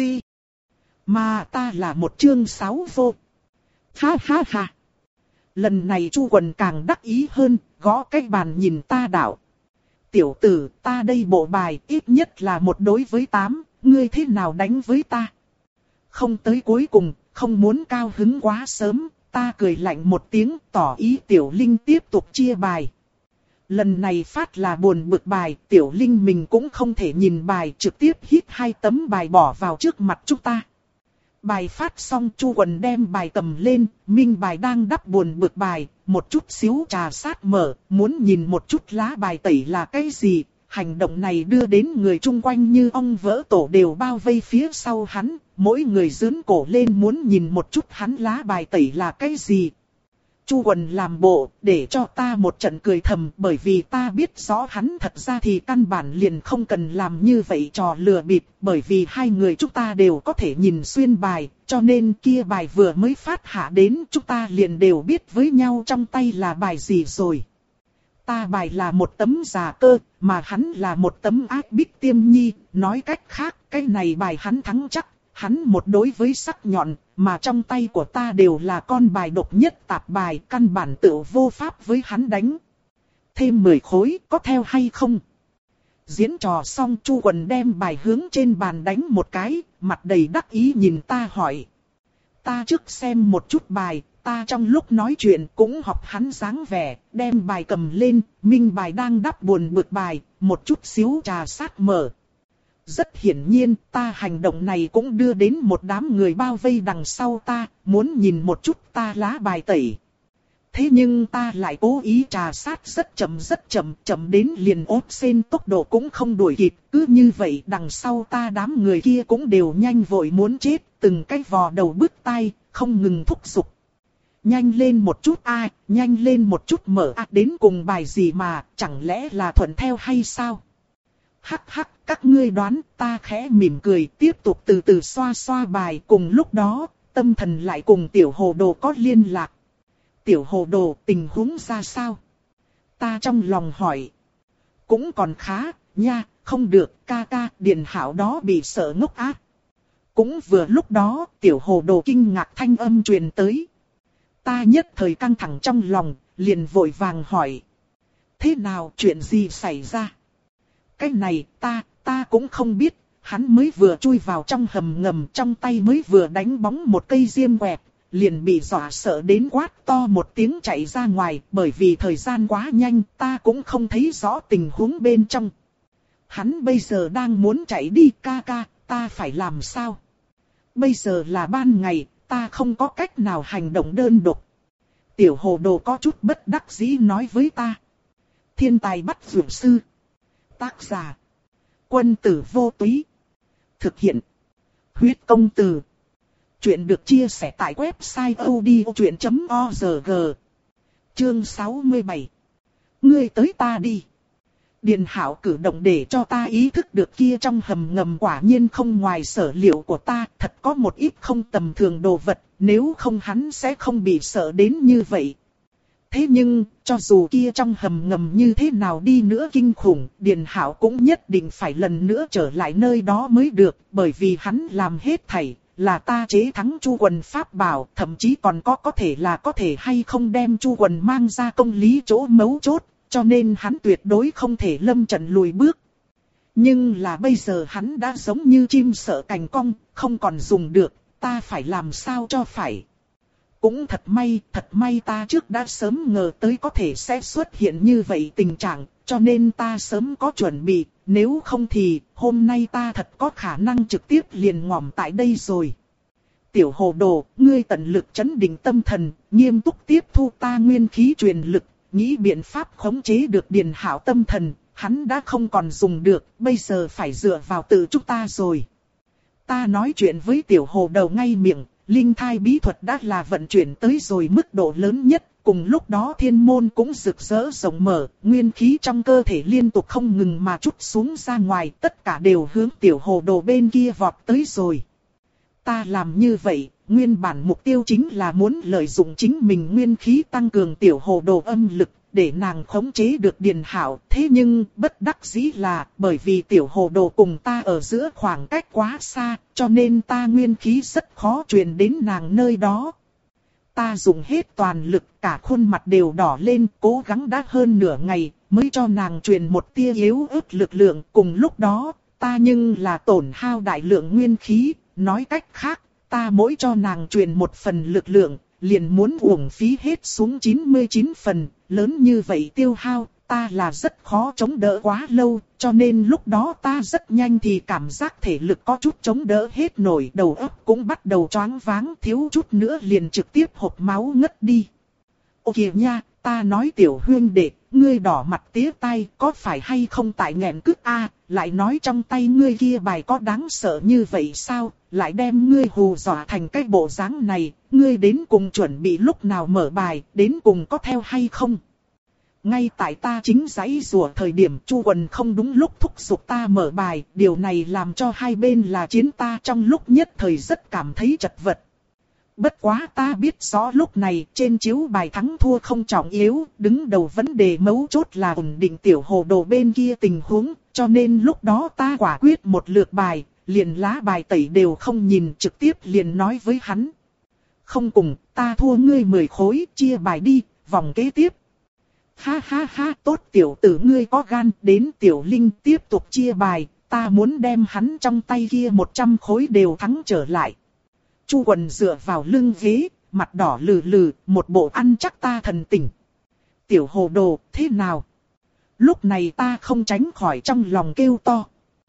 Mà ta là một chương sáu vô. Ha ha ha. Lần này Chu Quần càng đắc ý hơn, gõ cái bàn nhìn ta đạo. Tiểu tử, ta đây bộ bài ít nhất là một đối với tám, ngươi thế nào đánh với ta? Không tới cuối cùng, không muốn cao hứng quá sớm, ta cười lạnh một tiếng tỏ ý Tiểu Linh tiếp tục chia bài. Lần này phát là buồn bực bài, Tiểu Linh mình cũng không thể nhìn bài, trực tiếp hít hai tấm bài bỏ vào trước mặt chúng ta. Bài phát xong Chu Quần đem bài cầm lên, minh bài đang đắp buồn bực bài, một chút xíu trà sát mở, muốn nhìn một chút lá bài tẩy là cái gì. Hành động này đưa đến người chung quanh như ong vỡ tổ đều bao vây phía sau hắn, mỗi người dướn cổ lên muốn nhìn một chút hắn lá bài tẩy là cái gì. Chu Quần làm bộ, để cho ta một trận cười thầm bởi vì ta biết rõ hắn thật ra thì căn bản liền không cần làm như vậy trò lừa bịp, bởi vì hai người chúng ta đều có thể nhìn xuyên bài, cho nên kia bài vừa mới phát hạ đến chúng ta liền đều biết với nhau trong tay là bài gì rồi. Ta bài là một tấm già cơ, mà hắn là một tấm ác bích tiêm nhi, nói cách khác, cái này bài hắn thắng chắc, hắn một đối với sắc nhọn, mà trong tay của ta đều là con bài độc nhất tạp bài, căn bản tự vô pháp với hắn đánh. Thêm mười khối, có theo hay không? Diễn trò xong Chu Quần đem bài hướng trên bàn đánh một cái, mặt đầy đắc ý nhìn ta hỏi. Ta trước xem một chút bài. Ta trong lúc nói chuyện cũng học hắn dáng vẻ, đem bài cầm lên, minh bài đang đắp buồn bực bài, một chút xíu trà sát mở. Rất hiển nhiên, ta hành động này cũng đưa đến một đám người bao vây đằng sau ta, muốn nhìn một chút ta lá bài tẩy. Thế nhưng ta lại cố ý trà sát rất chậm rất chậm, chậm đến liền ốp sen tốc độ cũng không đuổi kịp, cứ như vậy đằng sau ta đám người kia cũng đều nhanh vội muốn chết, từng cái vò đầu bứt tai, không ngừng thúc giục. Nhanh lên một chút a, à, nhanh lên một chút mở a, à, đến cùng bài gì mà, chẳng lẽ là thuận theo hay sao? Hắc hắc, các ngươi đoán, ta khẽ mỉm cười, tiếp tục từ từ xoa xoa bài, cùng lúc đó, tâm thần lại cùng tiểu hồ đồ có liên lạc. Tiểu hồ đồ, tình huống ra sao? Ta trong lòng hỏi. Cũng còn khá, nha, không được, ca ca, Điền Hạo đó bị sợ ngốc ác. Cũng vừa lúc đó, tiểu hồ đồ kinh ngạc thanh âm truyền tới. Ta nhất thời căng thẳng trong lòng, liền vội vàng hỏi. Thế nào, chuyện gì xảy ra? Cái này, ta, ta cũng không biết, hắn mới vừa chui vào trong hầm ngầm, trong tay mới vừa đánh bóng một cây diêm quẹt, liền bị dọa sợ đến quát to một tiếng chạy ra ngoài, bởi vì thời gian quá nhanh, ta cũng không thấy rõ tình huống bên trong. Hắn bây giờ đang muốn chạy đi, ca ca, ta phải làm sao? Bây giờ là ban ngày, ta không có cách nào hành động đơn độc. Tiểu hồ đồ có chút bất đắc dĩ nói với ta. Thiên tài bắt dược sư. Tác giả. Quân tử vô túy. Thực hiện. Huyết công từ. Chuyện được chia sẻ tại website odchuyện chấm org. Chương sáu mươi bảy. Ngươi tới ta đi. Điền Hạo cử động để cho ta ý thức được kia trong hầm ngầm quả nhiên không ngoài sở liệu của ta, thật có một ít không tầm thường đồ vật, nếu không hắn sẽ không bị sợ đến như vậy. Thế nhưng, cho dù kia trong hầm ngầm như thế nào đi nữa kinh khủng, Điền Hạo cũng nhất định phải lần nữa trở lại nơi đó mới được, bởi vì hắn làm hết thảy, là ta chế thắng Chu Quần pháp bảo, thậm chí còn có có thể là có thể hay không đem Chu Quần mang ra công lý chỗ mấu chốt. Cho nên hắn tuyệt đối không thể lâm trận lùi bước. Nhưng là bây giờ hắn đã giống như chim sợ cành cong, không còn dùng được, ta phải làm sao cho phải. Cũng thật may, thật may ta trước đã sớm ngờ tới có thể sẽ xuất hiện như vậy tình trạng, cho nên ta sớm có chuẩn bị, nếu không thì hôm nay ta thật có khả năng trực tiếp liền ngỏm tại đây rồi. Tiểu hồ đồ, ngươi tận lực trấn định tâm thần, nghiêm túc tiếp thu ta nguyên khí truyền lực. Nghĩ biện pháp khống chế được Điền Hạo tâm thần, hắn đã không còn dùng được, bây giờ phải dựa vào tự chúng ta rồi. Ta nói chuyện với tiểu hồ đầu ngay miệng, linh thai bí thuật đã là vận chuyển tới rồi mức độ lớn nhất, cùng lúc đó thiên môn cũng rực rỡ rộng mở, nguyên khí trong cơ thể liên tục không ngừng mà trút xuống ra ngoài, tất cả đều hướng tiểu hồ đồ bên kia vọt tới rồi. Ta làm như vậy, nguyên bản mục tiêu chính là muốn lợi dụng chính mình nguyên khí tăng cường tiểu hồ đồ âm lực, để nàng khống chế được Điền Hạo. Thế nhưng, bất đắc dĩ là, bởi vì tiểu hồ đồ cùng ta ở giữa khoảng cách quá xa, cho nên ta nguyên khí rất khó truyền đến nàng nơi đó. Ta dùng hết toàn lực, cả khuôn mặt đều đỏ lên, cố gắng đã hơn nửa ngày, mới cho nàng truyền một tia yếu ớt lực lượng. Cùng lúc đó, ta nhưng là tổn hao đại lượng nguyên khí. Nói cách khác, ta mỗi cho nàng truyền một phần lực lượng, liền muốn uổng phí hết xuống chín mươi chín phần, lớn như vậy tiêu hao, ta là rất khó chống đỡ quá lâu, cho nên lúc đó ta rất nhanh thì cảm giác thể lực có chút chống đỡ hết nổi, đầu óc cũng bắt đầu choáng váng, thiếu chút nữa liền trực tiếp hộc máu ngất đi. Ô kìa nha, ta nói tiểu huyên đệ, ngươi đỏ mặt tía tai, có phải hay không tại nghẹn cứt a? Lại nói trong tay ngươi kia bài có đáng sợ như vậy sao? Lại đem ngươi hù dọa thành cái bộ dáng này, ngươi đến cùng chuẩn bị lúc nào mở bài, đến cùng có theo hay không? Ngay tại ta chính giãy giụa thời điểm Chu Quần không đúng lúc thúc giục ta mở bài, điều này làm cho hai bên là chiến ta trong lúc nhất thời rất cảm thấy chật vật. Bất quá ta biết rõ lúc này trên chiếu bài thắng thua không trọng yếu, đứng đầu vấn đề mấu chốt là ổn định tiểu hồ đồ bên kia tình huống, cho nên lúc đó ta quả quyết một lượt bài, liền lá bài tẩy đều không nhìn, trực tiếp liền nói với hắn. Không cùng, ta thua ngươi mười khối, chia bài đi, vòng kế tiếp. Ha ha ha, tốt tiểu tử ngươi có gan, đến tiểu linh tiếp tục chia bài, ta muốn đem hắn trong tay kia một trăm khối đều thắng trở lại. Chu Quần dựa vào lưng ghế, mặt đỏ lừ lừ, một bộ ăn chắc ta thần tình. Tiểu hồ đồ, thế nào? Lúc này ta không tránh khỏi trong lòng kêu to.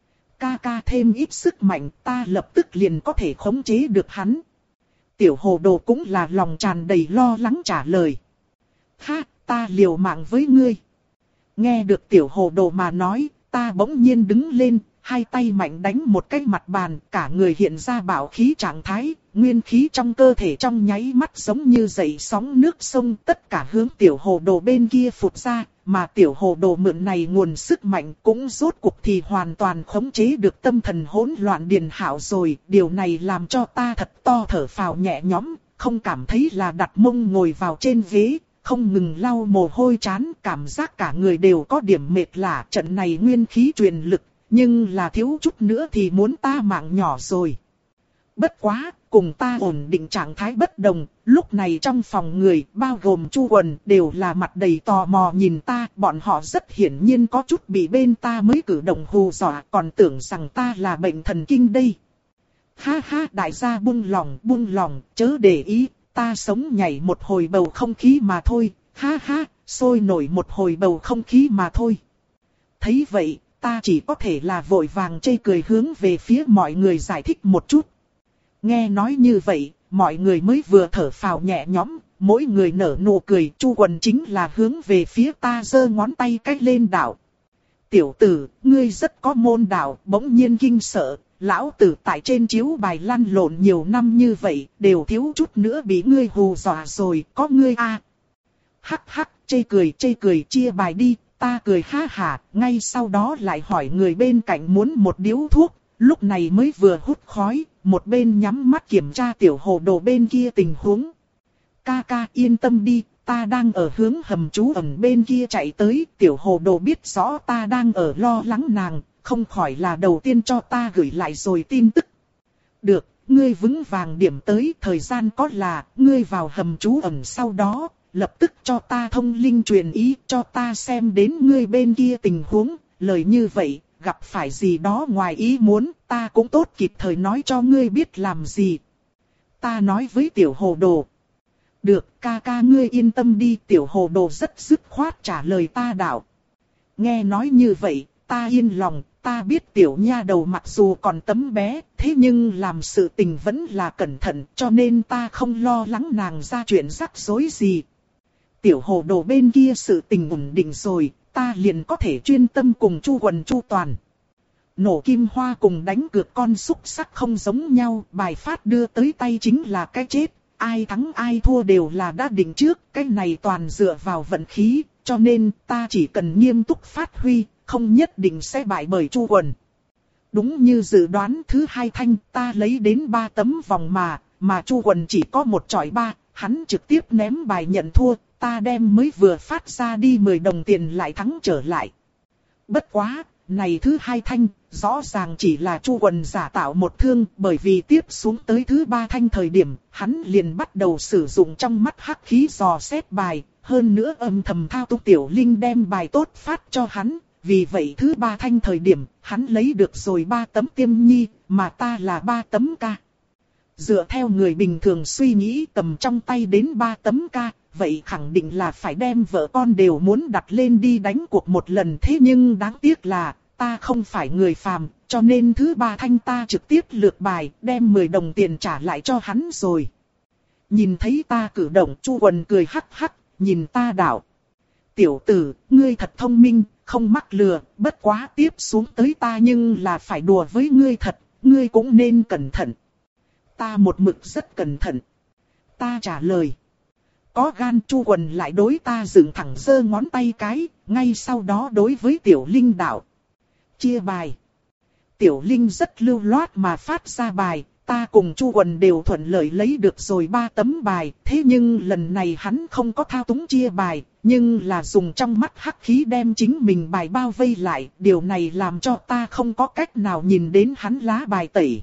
Ca ca thêm ít sức mạnh, ta lập tức liền có thể khống chế được hắn. Tiểu hồ đồ cũng là lòng tràn đầy lo lắng trả lời. Ha, ta liều mạng với ngươi. Nghe được tiểu hồ đồ mà nói, ta bỗng nhiên đứng lên, hai tay mạnh đánh một cái mặt bàn, cả người hiện ra bạo khí trạng thái, nguyên khí trong cơ thể trong nháy mắt giống như dậy sóng nước sông, tất cả hướng tiểu hồ đồ bên kia phụt ra, mà tiểu hồ đồ mượn này nguồn sức mạnh cũng rốt cuộc thì hoàn toàn khống chế được tâm thần hỗn loạn Điền Hạo rồi, điều này làm cho ta thật to thở phào nhẹ nhõm, không cảm thấy là đặt mông ngồi vào trên ghế, không ngừng lau mồ hôi trán, cảm giác cả người đều có điểm mệt lả. Trận này nguyên khí truyền lực, nhưng là thiếu chút nữa thì muốn ta mạng nhỏ rồi. Bất quá, cùng ta ổn định trạng thái bất đồng, lúc này trong phòng người, bao gồm Chu Quần, đều là mặt đầy tò mò nhìn ta, bọn họ rất hiển nhiên có chút bị bên ta mới cử động hù dọa, còn tưởng rằng ta là bệnh thần kinh đây. Ha ha, đại gia buông lòng, buông lòng, chớ để ý, ta sống nhảy một hồi bầu không khí mà thôi, ha ha, sôi nổi một hồi bầu không khí mà thôi. Thấy vậy, ta chỉ có thể là vội vàng chê cười hướng về phía mọi người giải thích một chút. Nghe nói như vậy, mọi người mới vừa thở phào nhẹ nhõm, mỗi người nở nụ cười. Chu Quần chính là hướng về phía ta giơ ngón tay cách lên đạo. Tiểu tử, ngươi rất có môn đạo. Bỗng nhiên kinh sợ, lão tử tại trên chiếu bài lăn lộn nhiều năm như vậy, đều thiếu chút nữa bị ngươi hù dọa rồi, có ngươi a à. Hắc hắc, chê cười chê cười, chia bài đi. Ta cười ha hả, ngay sau đó lại hỏi người bên cạnh muốn một điếu thuốc, lúc này mới vừa hút khói, một bên nhắm mắt kiểm tra tiểu hồ đồ bên kia tình huống. Ca ca yên tâm đi, ta đang ở hướng hầm trú ẩn bên kia chạy tới, tiểu hồ đồ biết rõ ta đang ở lo lắng nàng, không khỏi là đầu tiên cho ta gửi lại rồi tin tức. Được, ngươi vững vàng điểm tới, thời gian có là, ngươi vào hầm trú ẩn sau đó. Lập tức cho ta thông linh truyền ý, cho ta xem đến ngươi bên kia tình huống, lời như vậy, gặp phải gì đó ngoài ý muốn, ta cũng tốt kịp thời nói cho ngươi biết làm gì. Ta nói với tiểu hồ đồ. Được, ca ca ngươi yên tâm đi, tiểu hồ đồ rất dứt khoát trả lời ta đạo. Nghe nói như vậy, ta yên lòng, ta biết tiểu nha đầu mặc dù còn tấm bé, thế nhưng làm sự tình vẫn là cẩn thận, cho nên ta không lo lắng nàng ra chuyện rắc rối gì. Tiểu hồ đồ bên kia sự tình ổn định rồi, ta liền có thể chuyên tâm cùng Chu Quần chu toàn. Nổ kim hoa cùng đánh cược con xúc sắc không giống nhau, bài phát đưa tới tay chính là cái chết, ai thắng ai thua đều là đã định trước, cái này toàn dựa vào vận khí, cho nên ta chỉ cần nghiêm túc phát huy, không nhất định sẽ bại bởi Chu Quần. Đúng như dự đoán thứ hai thanh, ta lấy đến ba tấm vòng mà, mà Chu Quần chỉ có một chọi ba, hắn trực tiếp ném bài nhận thua. Ta đem mới vừa phát ra đi mười đồng tiền lại thắng trở lại. Bất quá, này thứ hai thanh, rõ ràng chỉ là Chu Quần giả tạo một thương, bởi vì tiếp xuống tới thứ ba thanh thời điểm, hắn liền bắt đầu sử dụng trong mắt hắc khí dò xét bài, hơn nữa âm thầm thao túng tiểu linh đem bài tốt phát cho hắn, vì vậy thứ ba thanh thời điểm, hắn lấy được rồi ba tấm tiêm nhi, mà ta là ba tấm ca. Dựa theo người bình thường suy nghĩ tầm trong tay đến ba tấm ca, vậy khẳng định là phải đem vợ con đều muốn đặt lên đi đánh cuộc một lần. Thế nhưng đáng tiếc là, ta không phải người phàm, cho nên thứ ba thanh ta trực tiếp lược bài, đem mười đồng tiền trả lại cho hắn rồi. Nhìn thấy ta cử động, Chu Quần cười hắc hắc, nhìn ta đạo. Tiểu tử, ngươi thật thông minh, không mắc lừa, bất quá tiếp xuống tới ta nhưng là phải đùa với ngươi thật, ngươi cũng nên cẩn thận. Ta một mực rất cẩn thận. Ta trả lời. Có gan. Chu Quần lại đối ta dựng thẳng giơ ngón tay cái, ngay sau đó đối với Tiểu Linh đạo. Chia bài. Tiểu Linh rất lưu loát mà phát ra bài, ta cùng Chu Quần đều thuận lợi lấy được rồi ba tấm bài, thế nhưng lần này hắn không có thao túng chia bài, nhưng là dùng trong mắt hắc khí đem chính mình bài bao vây lại, điều này làm cho ta không có cách nào nhìn đến hắn lá bài tẩy.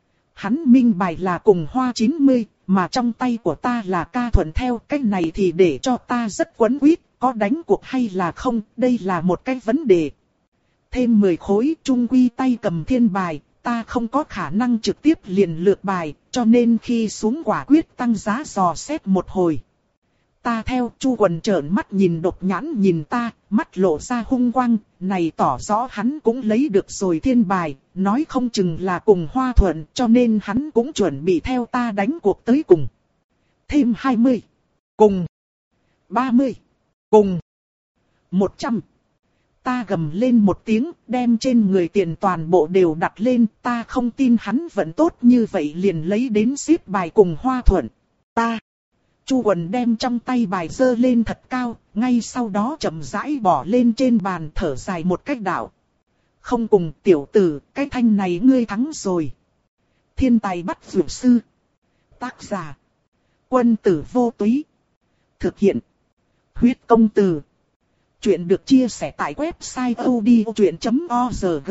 Hắn minh bài là cùng hoa chín mươi, mà trong tay của ta là ca thuận theo, cái này thì để cho ta rất quấn quýt, có đánh cuộc hay là không, đây là một cái vấn đề. Thêm mười khối, chung quy tay cầm thiên bài, ta không có khả năng trực tiếp liền lược bài, cho nên khi xuống quả quyết tăng giá dò xét một hồi. Ta theo. Chu Quần trợn mắt nhìn độc nhãn nhìn ta, mắt lộ ra hung quang, này tỏ rõ hắn cũng lấy được rồi thiên bài, nói không chừng là cùng hoa thuận, cho nên hắn cũng chuẩn bị theo ta đánh cuộc tới cùng. Thêm hai mươi, cùng, ba mươi, cùng, một trăm. Ta gầm lên một tiếng, đem trên người tiền toàn bộ đều đặt lên, ta không tin hắn vẫn tốt như vậy liền lấy đến xếp bài cùng hoa thuận. Ta. Chu Quần đem trong tay bài giơ lên thật cao, ngay sau đó chậm rãi bỏ lên trên bàn thở dài một cách đạo. Không cùng tiểu tử, cái thanh này ngươi thắng rồi. Thiên tài bắt dược sư. Tác giả. Quân tử vô túy. Thực hiện. Huyết công từ. Chuyện được chia sẻ tại website odchuyện chấm org.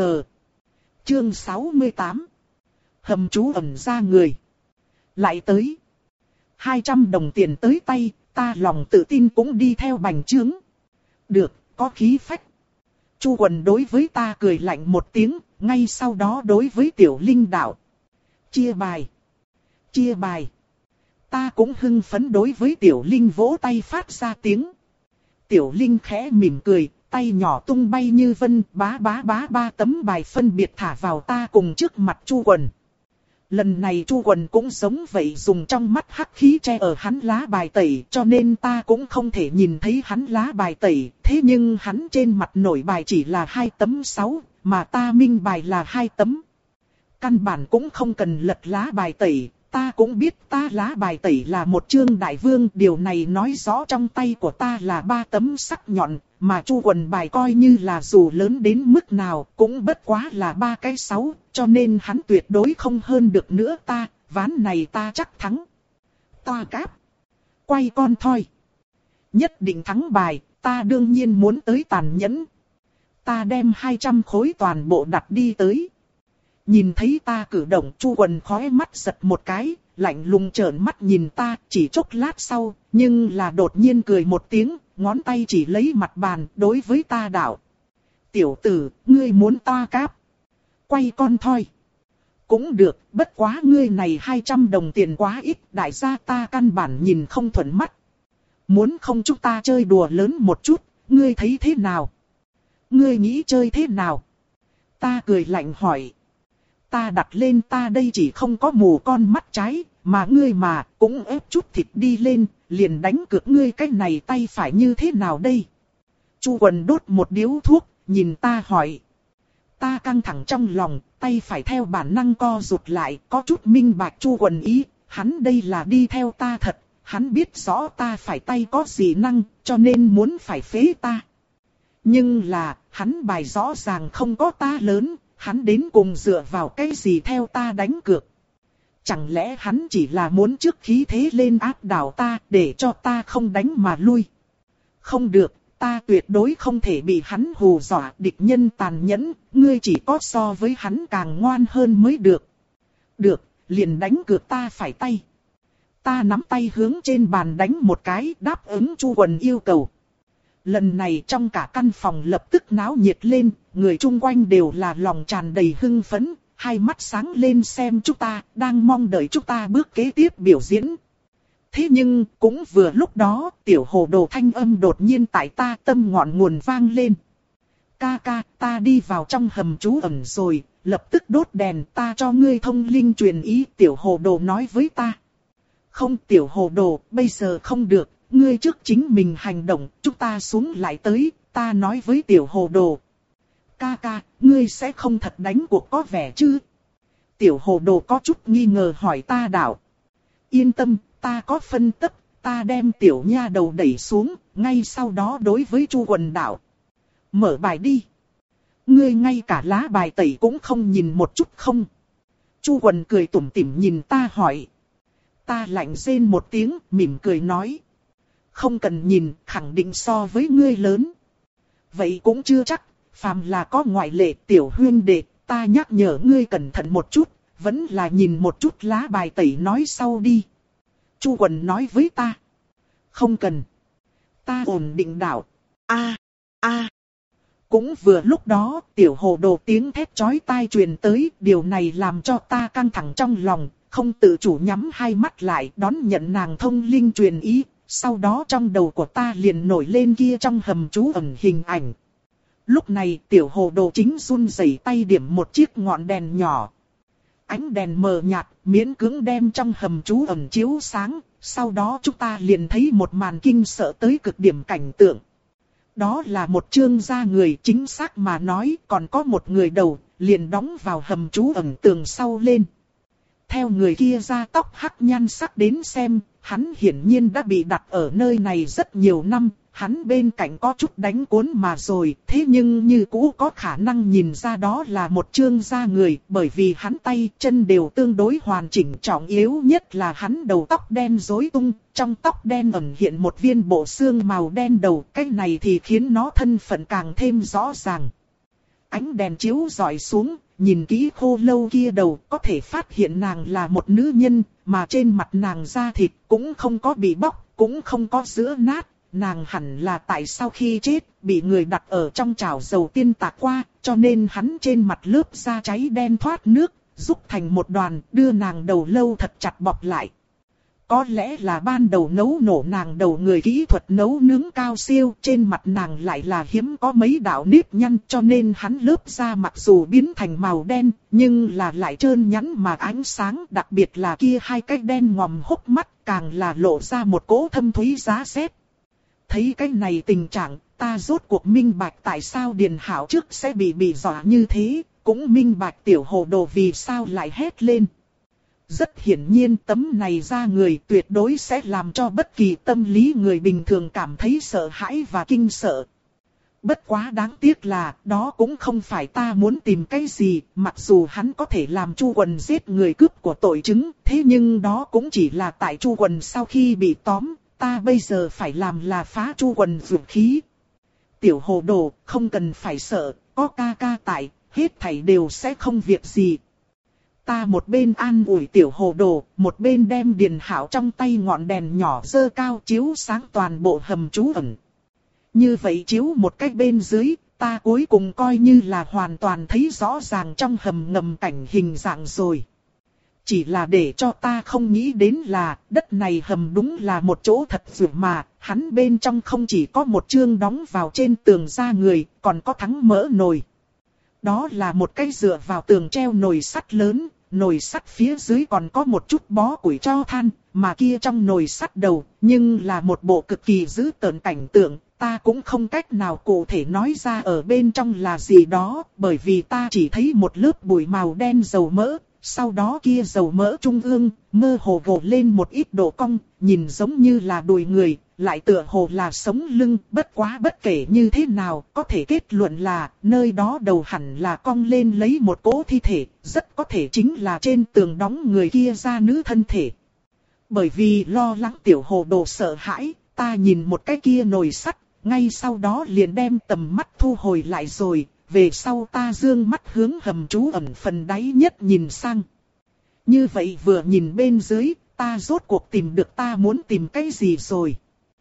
Chương sáu mươi tám. Hầm trú ẩn ra người. Lại tới. hai trăm đồng tiền tới tay, ta lòng tự tin cũng đi theo bành trướng. Được, có khí phách. Chu Quần đối với ta cười lạnh một tiếng, ngay sau đó đối với Tiểu Linh đạo. Chia bài. Chia bài. Ta cũng hưng phấn đối với Tiểu Linh vỗ tay phát ra tiếng. Tiểu Linh khẽ mỉm cười, tay nhỏ tung bay như vân, bá bá bá ba tấm bài phân biệt thả vào ta cùng trước mặt Chu Quần. Lần này Chu Quần cũng giống vậy, dùng trong mắt hắc khí che ở hắn lá bài tẩy, cho nên ta cũng không thể nhìn thấy hắn lá bài tẩy. Thế nhưng hắn trên mặt nổi bài chỉ là hai tấm sáu, mà ta minh bài là hai tấm. Căn bản cũng không cần lật lá bài tẩy, ta cũng biết ta lá bài tẩy là một chương đại vương. Điều này nói rõ trong tay của ta là ba tấm sắc nhọn, mà Chu Quần bài coi như là dù lớn đến mức nào cũng bất quá là ba cái sáu, cho nên hắn tuyệt đối không hơn được nữa ta, ván này ta chắc thắng. Ta cáp. Quay con thoi. Nhất định thắng bài, ta đương nhiên muốn tới tàn nhẫn. Ta đem hai trăm khối toàn bộ đặt đi tới. Nhìn thấy ta cử động, Chu Quần khóe mắt giật một cái, lạnh lùng trợn mắt nhìn ta, chỉ chốc lát sau, nhưng là đột nhiên cười một tiếng, ngón tay chỉ lấy mặt bàn, đối với ta đạo. Tiểu tử, ngươi muốn ta cáp. Quay con thoi. Cũng được, bất quá ngươi này hai trăm đồng tiền quá ít, đại gia ta căn bản nhìn không thuận mắt. Muốn không chúng ta chơi đùa lớn một chút, ngươi thấy thế nào? Ngươi nghĩ chơi thế nào? Ta cười lạnh hỏi. Ta đặt lên, ta đây chỉ không có mù con mắt trái, mà ngươi mà cũng ép chút thịt đi lên, liền đánh cược ngươi cái này tay phải như thế nào đây? Chu Quần đốt một điếu thuốc, nhìn ta hỏi. Ta căng thẳng trong lòng, tay phải theo bản năng co rụt lại, có chút minh bạch Chu Quần ý, hắn đây là đi theo ta thật, hắn biết rõ ta phải tay có gì năng, cho nên muốn phải phế ta. Nhưng là, hắn bài rõ ràng không có ta lớn, hắn đến cùng dựa vào cái gì theo ta đánh cược. Chẳng lẽ hắn chỉ là muốn trước khí thế lên áp đảo ta để cho ta không đánh mà lui? Không được, ta tuyệt đối không thể bị hắn hù dọa. Địch nhân tàn nhẫn, ngươi chỉ có so với hắn càng ngoan hơn mới được. Được, liền đánh cược ta phải tay. Ta nắm tay hướng trên bàn đánh một cái, đáp ứng Chu Quần yêu cầu. Lần này trong cả căn phòng lập tức náo nhiệt lên, người chung quanh đều là lòng tràn đầy hưng phấn, hai mắt sáng lên xem chúng ta, đang mong đợi chúng ta bước kế tiếp biểu diễn. Thế nhưng, cũng vừa lúc đó, tiểu hồ đồ thanh âm đột nhiên tại ta tâm ngọn nguồn vang lên. Ca ca, ta đi vào trong hầm trú ẩn rồi, lập tức đốt đèn, ta cho ngươi thông linh truyền ý, tiểu hồ đồ nói với ta. Không, tiểu hồ đồ, bây giờ không được, ngươi trước chính mình hành động, chúng ta xuống lại tới, ta nói với tiểu hồ đồ. Ca ca, ngươi sẽ không thật đánh cuộc có vẻ chứ? Tiểu hồ đồ có chút nghi ngờ hỏi ta đạo. Yên tâm, ta có phân tích, ta đem tiểu nha đầu đẩy xuống, ngay sau đó đối với Chu Quần đạo. Mở bài đi. Ngươi ngay cả lá bài tẩy cũng không nhìn một chút không? Chu Quần cười tủm tỉm nhìn ta hỏi. Ta lạnh rên một tiếng, mỉm cười nói. Không cần nhìn, khẳng định so với ngươi lớn. Vậy cũng chưa chắc, phàm là có ngoại lệ tiểu huyên đệ, ta nhắc nhở ngươi cẩn thận một chút, vẫn là nhìn một chút lá bài tẩy nói sau đi. Chu Quần nói với ta. Không cần. Ta ổn định đạo. A, a. Cũng vừa lúc đó, tiểu hồ đồ tiếng thét chói tai truyền tới, điều này làm cho ta căng thẳng trong lòng, không tự chủ nhắm hai mắt lại đón nhận nàng thông linh truyền ý. Sau đó trong đầu của ta liền nổi lên kia trong hầm trú ẩn hình ảnh. Lúc này tiểu hồ đồ chính run rẩy tay điểm một chiếc ngọn đèn nhỏ. Ánh đèn mờ nhạt, miễn cưỡng đem trong hầm trú ẩn chiếu sáng. Sau đó chúng ta liền thấy một màn kinh sợ tới cực điểm cảnh tượng. Đó là một trương da người, chính xác mà nói còn có một người đầu, liền đóng vào hầm trú ẩn tường sau lên. Theo người kia da tóc hắc nhan sắc đến xem, hắn hiển nhiên đã bị đặt ở nơi này rất nhiều năm, hắn bên cạnh có chút đánh cuốn mà rồi, thế nhưng như cũ có khả năng nhìn ra đó là một trương da người, bởi vì hắn tay chân đều tương đối hoàn chỉnh, trọng yếu nhất là hắn đầu tóc đen rối tung, trong tóc đen ẩn hiện một viên bộ xương màu đen đầu, cái này thì khiến nó thân phận càng thêm rõ ràng. Ánh đèn chiếu rọi xuống, nhìn kỹ khô lâu kia đầu, có thể phát hiện nàng là một nữ nhân, mà trên mặt nàng da thịt cũng không có bị bóc, cũng không có rữa nát. Nàng hẳn là tại sau khi chết, bị người đặt ở trong chảo dầu tiên tạc qua, cho nên hắn trên mặt lớp da cháy đen thoát nước, rút thành một đoàn, đưa nàng đầu lâu thật chặt bọc lại. Có lẽ là ban đầu nấu nổ nàng đầu người kỹ thuật nấu nướng cao siêu, trên mặt nàng lại là hiếm có mấy đạo nếp nhăn, cho nên hắn lớp da mặc dù biến thành màu đen, nhưng là lại trơn nhẵn mà ánh sáng, đặc biệt là kia hai cái đen ngòm hốc mắt, càng là lộ ra một cỗ thâm thúy giá rét. Thấy cái này tình trạng, ta rốt cuộc minh bạch tại sao Điền Hảo trước sẽ bị bị dọa như thế, cũng minh bạch tiểu hồ đồ vì sao lại hét lên. Rất hiển nhiên tấm này ra người tuyệt đối sẽ làm cho bất kỳ tâm lý người bình thường cảm thấy sợ hãi và kinh sợ. Bất quá đáng tiếc là đó cũng không phải ta muốn tìm cái gì, mặc dù hắn có thể làm Chu Quần giết người cướp của tội chứng, thế nhưng đó cũng chỉ là tại Chu Quần sau khi bị tóm, ta bây giờ phải làm là phá Chu Quần dũng khí. Tiểu hồ đồ, không cần phải sợ, có ca ca tại, hết thảy đều sẽ không việc gì. Ta một bên an ủi tiểu hồ đồ, một bên đem Điền Hảo trong tay ngọn đèn nhỏ dơ cao chiếu sáng toàn bộ hầm trú ẩn. Như vậy chiếu một cách bên dưới, ta cuối cùng coi như là hoàn toàn thấy rõ ràng trong hầm ngầm cảnh hình dạng rồi. Chỉ là để cho ta không nghĩ đến là, đất này hầm đúng là một chỗ thật dữ mà, hắn bên trong không chỉ có một chương đóng vào trên tường da người, còn có thắng mỡ nồi. Đó là một cái dựa vào tường treo nồi sắt lớn, nồi sắt phía dưới còn có một chút bó củi tro than, mà kia trong nồi sắt đầu, nhưng là một bộ cực kỳ dữ tợn cảnh tượng, ta cũng không cách nào cụ thể nói ra ở bên trong là gì đó, bởi vì ta chỉ thấy một lớp bụi màu đen dầu mỡ, sau đó kia dầu mỡ trung ương, mơ hồ gồ lên một ít độ cong, nhìn giống như là đùi người, lại tựa hồ là sống lưng, bất quá bất kể như thế nào, có thể kết luận là, nơi đó đầu hẳn là cong lên lấy một cỗ thi thể, rất có thể chính là trên tường đóng người kia ra nữ thân thể. Bởi vì lo lắng tiểu hồ đồ sợ hãi, ta nhìn một cái kia nồi sắt, ngay sau đó liền đem tầm mắt thu hồi lại rồi, về sau ta dương mắt hướng hầm trú ẩn phần đáy nhất nhìn sang. Như vậy vừa nhìn bên dưới, ta rốt cuộc tìm được ta muốn tìm cái gì rồi.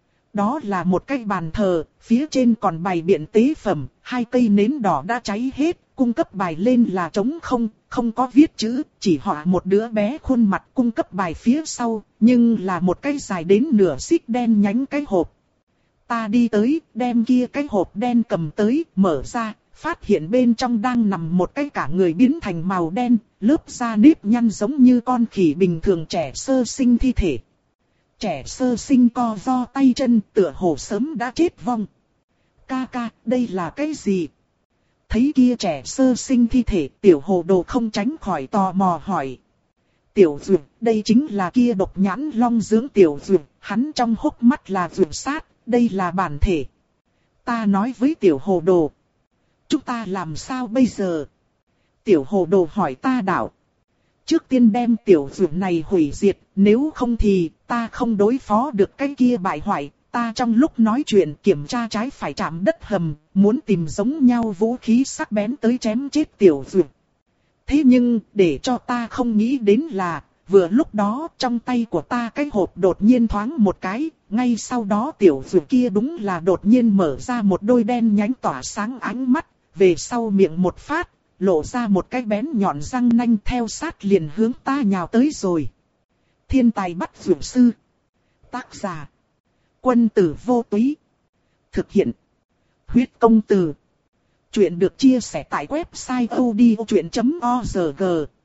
Đó là một cái bàn thờ, phía trên còn bày biện tế phẩm, hai cây nến đỏ đã cháy hết, cung cấp bài lên là trống không, không có viết chữ, chỉ họa một đứa bé khuôn mặt cung cấp bài phía sau, nhưng là một cái dài đến nửa xích đen nhánh cái hộp. Ta đi tới, đem kia cái hộp đen cầm tới, mở ra, phát hiện bên trong đang nằm một cái cả người biến thành màu đen, lớp da nếp nhăn giống như con khỉ bình thường trẻ sơ sinh thi thể. Trẻ sơ sinh co ro tay chân tựa hồ sớm đã chết vong. Ca ca, đây là cái gì? Thấy kia trẻ sơ sinh thi thể, tiểu hồ đồ không tránh khỏi tò mò hỏi. Tiểu dược, đây chính là kia độc nhãn long dưỡng tiểu dược, hắn trong hốc mắt là dược sát, đây là bản thể. Ta nói với tiểu hồ đồ. Chúng ta làm sao bây giờ? Tiểu hồ đồ hỏi ta đạo. Trước tiên đem tiểu dược này hủy diệt, nếu không thì ta không đối phó được cái kia bại hoại. Ta trong lúc nói chuyện kiểm tra trái phải chạm đất hầm, muốn tìm giống nhau vũ khí sắc bén tới chém chết tiểu dược. Thế nhưng, để cho ta không nghĩ đến là, vừa lúc đó trong tay của ta cái hộp đột nhiên thoáng một cái, ngay sau đó tiểu dược kia đúng là đột nhiên mở ra một đôi đen nhánh tỏa sáng ánh mắt, về sau miệng một phát, lộ ra một cái bén nhọn răng nanh theo sát liền hướng ta nhào tới rồi. Thiên tài bắt dược sư. Tác giả. Quân tử vô túy. Thực hiện. Huyết công từ. Chuyện được chia sẻ tại website odchuyện chấm org.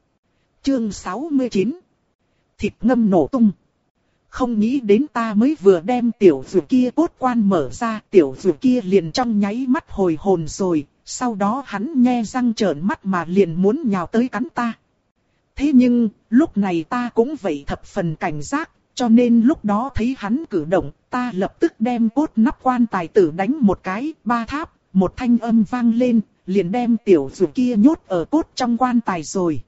Chương sáu mươi chín. Thịt ngâm nổ tung. Không nghĩ đến ta mới vừa đem tiểu dược kia cốt quan mở ra, tiểu dược kia liền trong nháy mắt hồi hồn rồi, sau đó hắn nhe răng trợn mắt mà liền muốn nhào tới cắn ta. Thế nhưng, lúc này ta cũng vậy thập phần cảnh giác, cho nên lúc đó thấy hắn cử động, ta lập tức đem cốt nắp quan tài tử đánh một cái, ba tháp, một thanh âm vang lên, liền đem tiểu dược kia nhốt ở cốt trong quan tài rồi.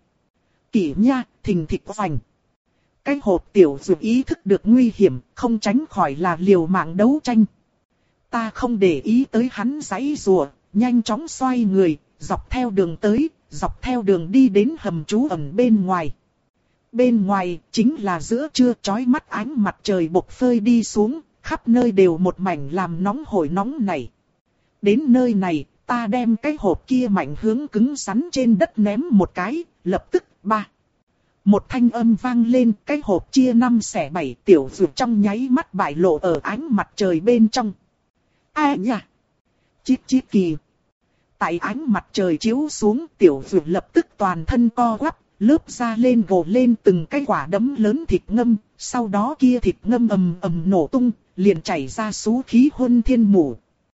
Kỷ nha, thình thịch vành. Cái hộp tiểu dược ý thức được nguy hiểm, không tránh khỏi là liều mạng đấu tranh. Ta không để ý tới hắn giãy giụa, nhanh chóng xoay người, dọc theo đường tới, dọc theo đường đi đến hầm trú ẩn bên ngoài. Bên ngoài chính là giữa trưa chói mắt ánh mặt trời bộc phơi đi xuống, khắp nơi đều một mảnh làm nóng hổi nóng này. Đến nơi này, ta đem cái hộp kia mạnh hướng cứng rắn trên đất ném một cái, lập tức ba. Một thanh âm vang lên, cái hộp chia năm xẻ bảy, tiểu dược trong nháy mắt bại lộ ở ánh mặt trời bên trong. Ai nha? Chít chít kỳ. Tại ánh mặt trời chiếu xuống, tiểu dược lập tức toàn thân co quắp, lớp da lên gồ lên từng cái quả đấm lớn thịt ngâm, sau đó kia thịt ngâm ầm ầm nổ tung, liền chảy ra số khí huân thiên mù.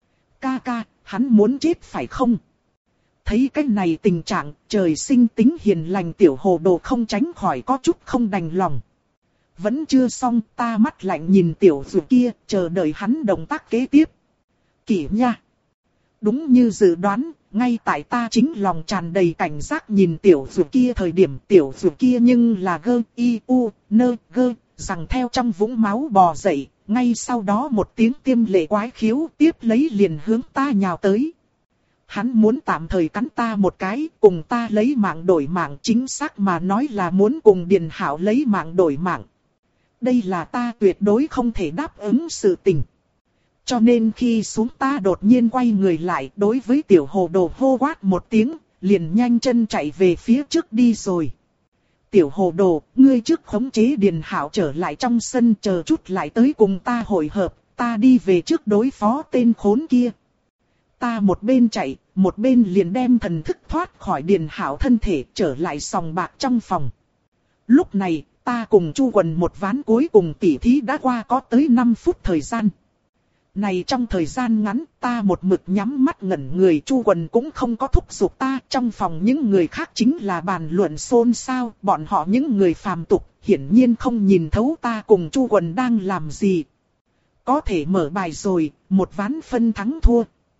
Ca ca, hắn muốn chết phải không? Thấy cái này tình trạng, trời sinh tính hiền lành tiểu hồ đồ không tránh khỏi có chút không đành lòng. Vẫn chưa xong, ta mắt lạnh nhìn tiểu dược kia, chờ đợi hắn động tác kế tiếp. Kỷ nha! Đúng như dự đoán, ngay tại ta chính lòng tràn đầy cảnh giác nhìn tiểu dược kia thời điểm tiểu dược kia nhưng là gơ, y, u, nơ, gơ, rằng theo trong vũng máu bò dậy, ngay sau đó một tiếng tiêm lệ quái khiếu tiếp lấy liền hướng ta nhào tới. Hắn muốn tạm thời cắn ta một cái, cùng ta lấy mạng đổi mạng, chính xác mà nói là muốn cùng Điền Hảo lấy mạng đổi mạng. Đây là ta tuyệt đối không thể đáp ứng sự tình. Cho nên khi xuống ta đột nhiên quay người lại, đối với tiểu hồ đồ hô quát một tiếng, liền nhanh chân chạy về phía trước đi rồi. Tiểu hồ đồ, ngươi trước khống chế Điền Hảo trở lại trong sân, chờ chút lại tới cùng ta hội hợp, ta đi về trước đối phó tên khốn kia. Ta một bên chạy, một bên liền đem thần thức thoát khỏi Điền Hảo thân thể trở lại sòng bạc trong phòng. Lúc này, ta cùng Chu Quần một ván cuối cùng tỉ thí đã qua có tới năm phút thời gian. Này trong thời gian ngắn, ta một mực nhắm mắt ngẩn người, Chu Quần cũng không có thúc giục ta, trong phòng những người khác chính là bàn luận xôn xao, bọn họ những người phàm tục, hiển nhiên không nhìn thấu ta cùng Chu Quần đang làm gì. Có thể mở bài rồi, một ván phân thắng thua.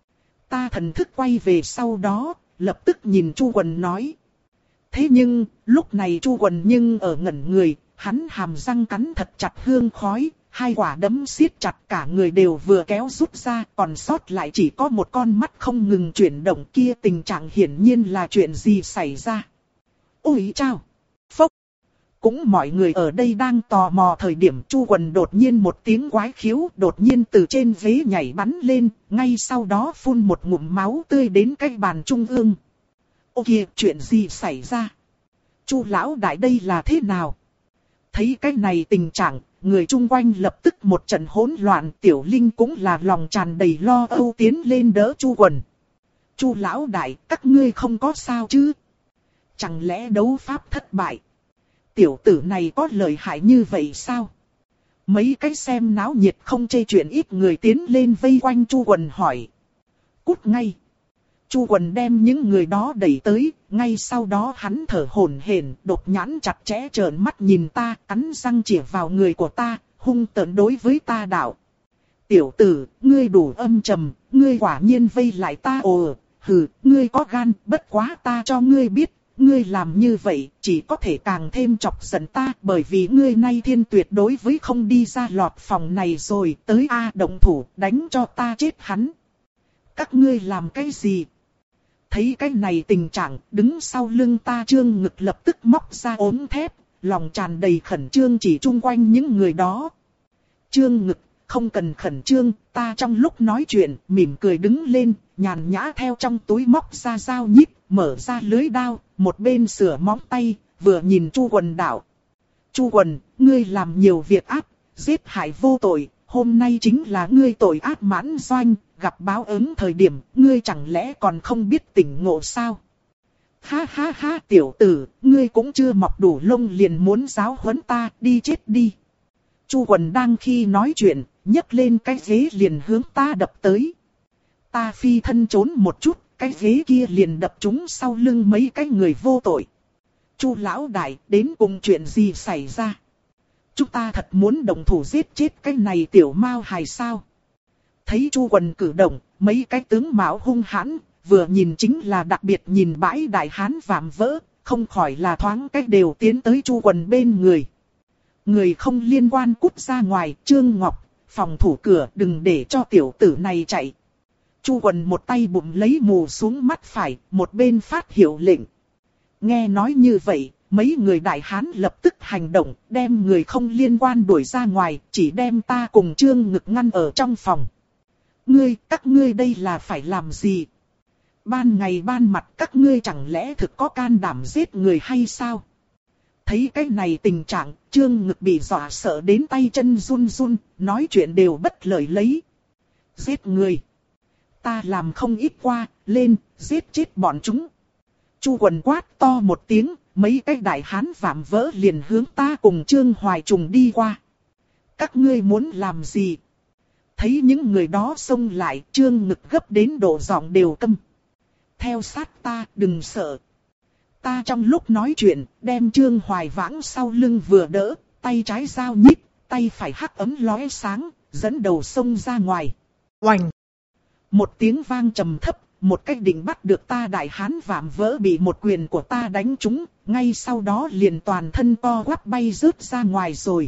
Ta thần thức quay về sau đó, lập tức nhìn Chu Quần nói. Thế nhưng, lúc này Chu Quần nhưng ở ngẩn người, hắn hàm răng cắn thật chặt hương khói, hai quả đấm siết chặt cả người đều vừa kéo rút ra, còn sót lại chỉ có một con mắt không ngừng chuyển động kia, tình trạng hiển nhiên là chuyện gì xảy ra. Ôi chao! Phốc! Cũng mọi người ở đây đang tò mò thời điểm Chu Quần đột nhiên một tiếng quái khiếu, đột nhiên từ trên ghế nhảy bắn lên, ngay sau đó phun một ngụm máu tươi đến cái bàn trung ương. Ô kìa, chuyện gì xảy ra? Chu lão đại đây là thế nào? Thấy cái này tình trạng, người chung quanh lập tức một trận hỗn loạn, Tiểu Linh cũng là lòng tràn đầy lo âu tiến lên đỡ Chu Quần. Chu lão đại, các ngươi không có sao chứ? Chẳng lẽ đấu pháp thất bại? Tiểu tử này có lợi hại như vậy sao? Mấy cái xem náo nhiệt không chê chuyện ít người tiến lên vây quanh Chu Quần hỏi. Cút ngay! Chu Quần đem những người đó đẩy tới, ngay sau đó hắn thở hổn hển, đột nhãn chặt chẽ trợn mắt nhìn ta, cắn răng chĩa vào người của ta, hung tợn đối với ta đạo. Tiểu tử, ngươi đủ âm trầm, ngươi quả nhiên vây lại ta ồ, hừ, ngươi có gan, bất quá ta cho ngươi biết, ngươi làm như vậy chỉ có thể càng thêm chọc giận ta, bởi vì ngươi nay thiên tuyệt đối với không đi ra lọt phòng này rồi, tới a động thủ, đánh cho ta chết hắn. Các ngươi làm cái gì? Thấy cái này tình trạng, đứng sau lưng ta Trương Ngực lập tức móc ra ốm thép, lòng tràn đầy khẩn trương chỉ chung quanh những người đó. Trương Ngực, không cần khẩn trương, ta trong lúc nói chuyện, mỉm cười đứng lên, nhàn nhã theo trong túi móc ra dao nhíp, mở ra lưới đao, một bên sửa móng tay, vừa nhìn Chu Quần đạo. Chu Quần, ngươi làm nhiều việc ác, giết hại vô tội, hôm nay chính là ngươi tội ác mãn doanh, gặp báo ứng thời điểm, ngươi chẳng lẽ còn không biết tỉnh ngộ sao? Ha ha ha, tiểu tử, ngươi cũng chưa mọc đủ lông liền muốn giáo huấn ta, đi chết đi. Chu Quần đang khi nói chuyện, nhấc lên cái ghế liền hướng ta đập tới. Ta phi thân trốn một chút, cái ghế kia liền đập trúng sau lưng mấy cái người vô tội. Chu lão đại, đến cùng chuyện gì xảy ra? Chúng ta thật muốn động thủ giết chết cái này tiểu mao hài sao? Thấy Chu Quần cử động, mấy cái tướng mạo hung hãn, vừa nhìn chính là đặc biệt nhìn bãi đại hán vạm vỡ, không khỏi là thoáng cách đều tiến tới Chu Quần bên người. Người không liên quan cút ra ngoài, Trương Ngọc, phòng thủ cửa đừng để cho tiểu tử này chạy. Chu Quần một tay bụng lấy mù xuống mắt phải, một bên phát hiệu lệnh. Nghe nói như vậy, mấy người đại hán lập tức hành động, đem người không liên quan đuổi ra ngoài, chỉ đem ta cùng Trương Ngực ngăn ở trong phòng. Ngươi, các ngươi đây là phải làm gì? Ban ngày ban mặt các ngươi chẳng lẽ thực có can đảm giết người hay sao? Thấy cái này tình trạng, Trương Ngực bị dọa sợ đến tay chân run run, nói chuyện đều bất lợi lấy. Giết người. Ta làm không ít qua, lên, giết chết bọn chúng. Chu Quần quát to một tiếng, mấy cái đại hán vạm vỡ liền hướng ta cùng Trương Hoài Trùng đi qua. Các ngươi muốn làm gì? Thấy những người đó xông lại, Trương Ngực gấp đến độ giọng đều câm. Theo sát ta, đừng sợ. Ta trong lúc nói chuyện, đem Trương Hoài Vãng sau lưng vừa đỡ, tay trái giao nhíp, tay phải hắc ấm lóe sáng, dẫn đầu xông ra ngoài. Oành! Một tiếng vang trầm thấp, một cách định bắt được ta đại hán vạm vỡ bị một quyền của ta đánh trúng, ngay sau đó liền toàn thân co quắp bay rớt ra ngoài rồi.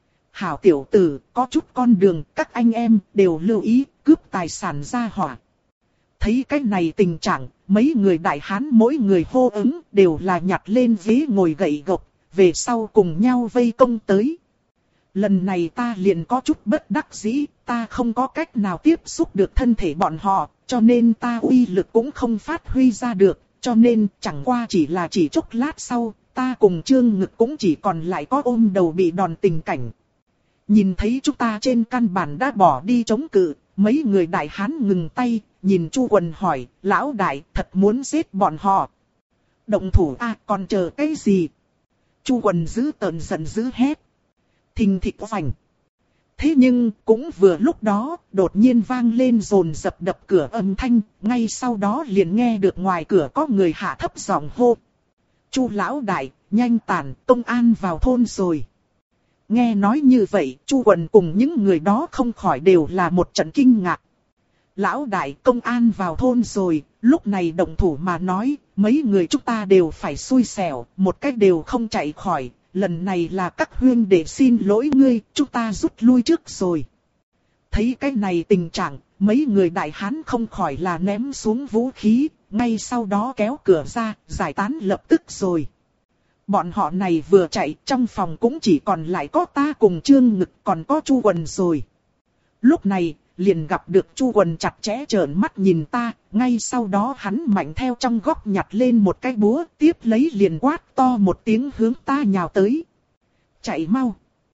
Hảo tiểu tử, có chút con đường, các anh em đều lưu ý, cướp tài sản ra hỏa. Thấy cái này tình trạng, mấy người đại hán mỗi người hô ứng đều là nhặt lên ghế ngồi gậy gộc, về sau cùng nhau vây công tới. Lần này ta liền có chút bất đắc dĩ, ta không có cách nào tiếp xúc được thân thể bọn họ, cho nên ta uy lực cũng không phát huy ra được, cho nên chẳng qua chỉ là chỉ chốc lát sau, ta cùng Trương Ngực cũng chỉ còn lại có ôm đầu bị đòn tình cảnh. Nhìn thấy chúng ta trên căn bản đã bỏ đi chống cự, mấy người đại hán ngừng tay, nhìn Chu Quần hỏi, lão đại thật muốn giết bọn họ. Động thủ a, còn chờ cái gì? Chu Quần giữ tợn giận dữ hét. Thình thịch vành. Thế nhưng cũng vừa lúc đó, đột nhiên vang lên rồn dập đập cửa âm thanh, ngay sau đó liền nghe được ngoài cửa có người hạ thấp giọng hô. Chu lão đại, nhanh tản, công an vào thôn rồi. Nghe nói như vậy, Chu Quần cùng những người đó không khỏi đều là một trận kinh ngạc. Lão đại, công an vào thôn rồi, lúc này động thủ mà nói, mấy người chúng ta đều phải xui xẻo, một cách đều không chạy khỏi, lần này là các huynh đệ xin lỗi ngươi, chúng ta rút lui trước rồi. Thấy cái này tình trạng, mấy người đại hán không khỏi là ném xuống vũ khí, ngay sau đó kéo cửa ra, giải tán lập tức rồi. Bọn họ này vừa chạy, trong phòng cũng chỉ còn lại có ta cùng Trương Ngực, còn có Chu Quần rồi. Lúc này, liền gặp được Chu Quần chặt chẽ trợn mắt nhìn ta, ngay sau đó hắn mạnh theo trong góc nhặt lên một cái búa, tiếp lấy liền quát to một tiếng hướng ta nhào tới. Chạy mau!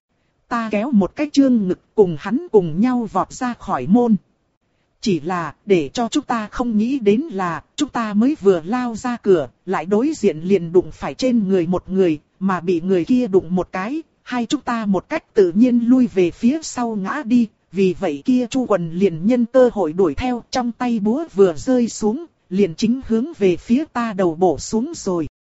Ta kéo một cái Trương Ngực cùng hắn cùng nhau vọt ra khỏi môn. Chỉ là, để cho chúng ta không nghĩ đến là, chúng ta mới vừa lao ra cửa, lại đối diện liền đụng phải trên người một người, mà bị người kia đụng một cái, hai chúng ta một cách tự nhiên lui về phía sau ngã đi, vì vậy kia Chu Quần liền nhân cơ hội đuổi theo, trong tay búa vừa rơi xuống, liền chính hướng về phía ta đầu bổ xuống rồi.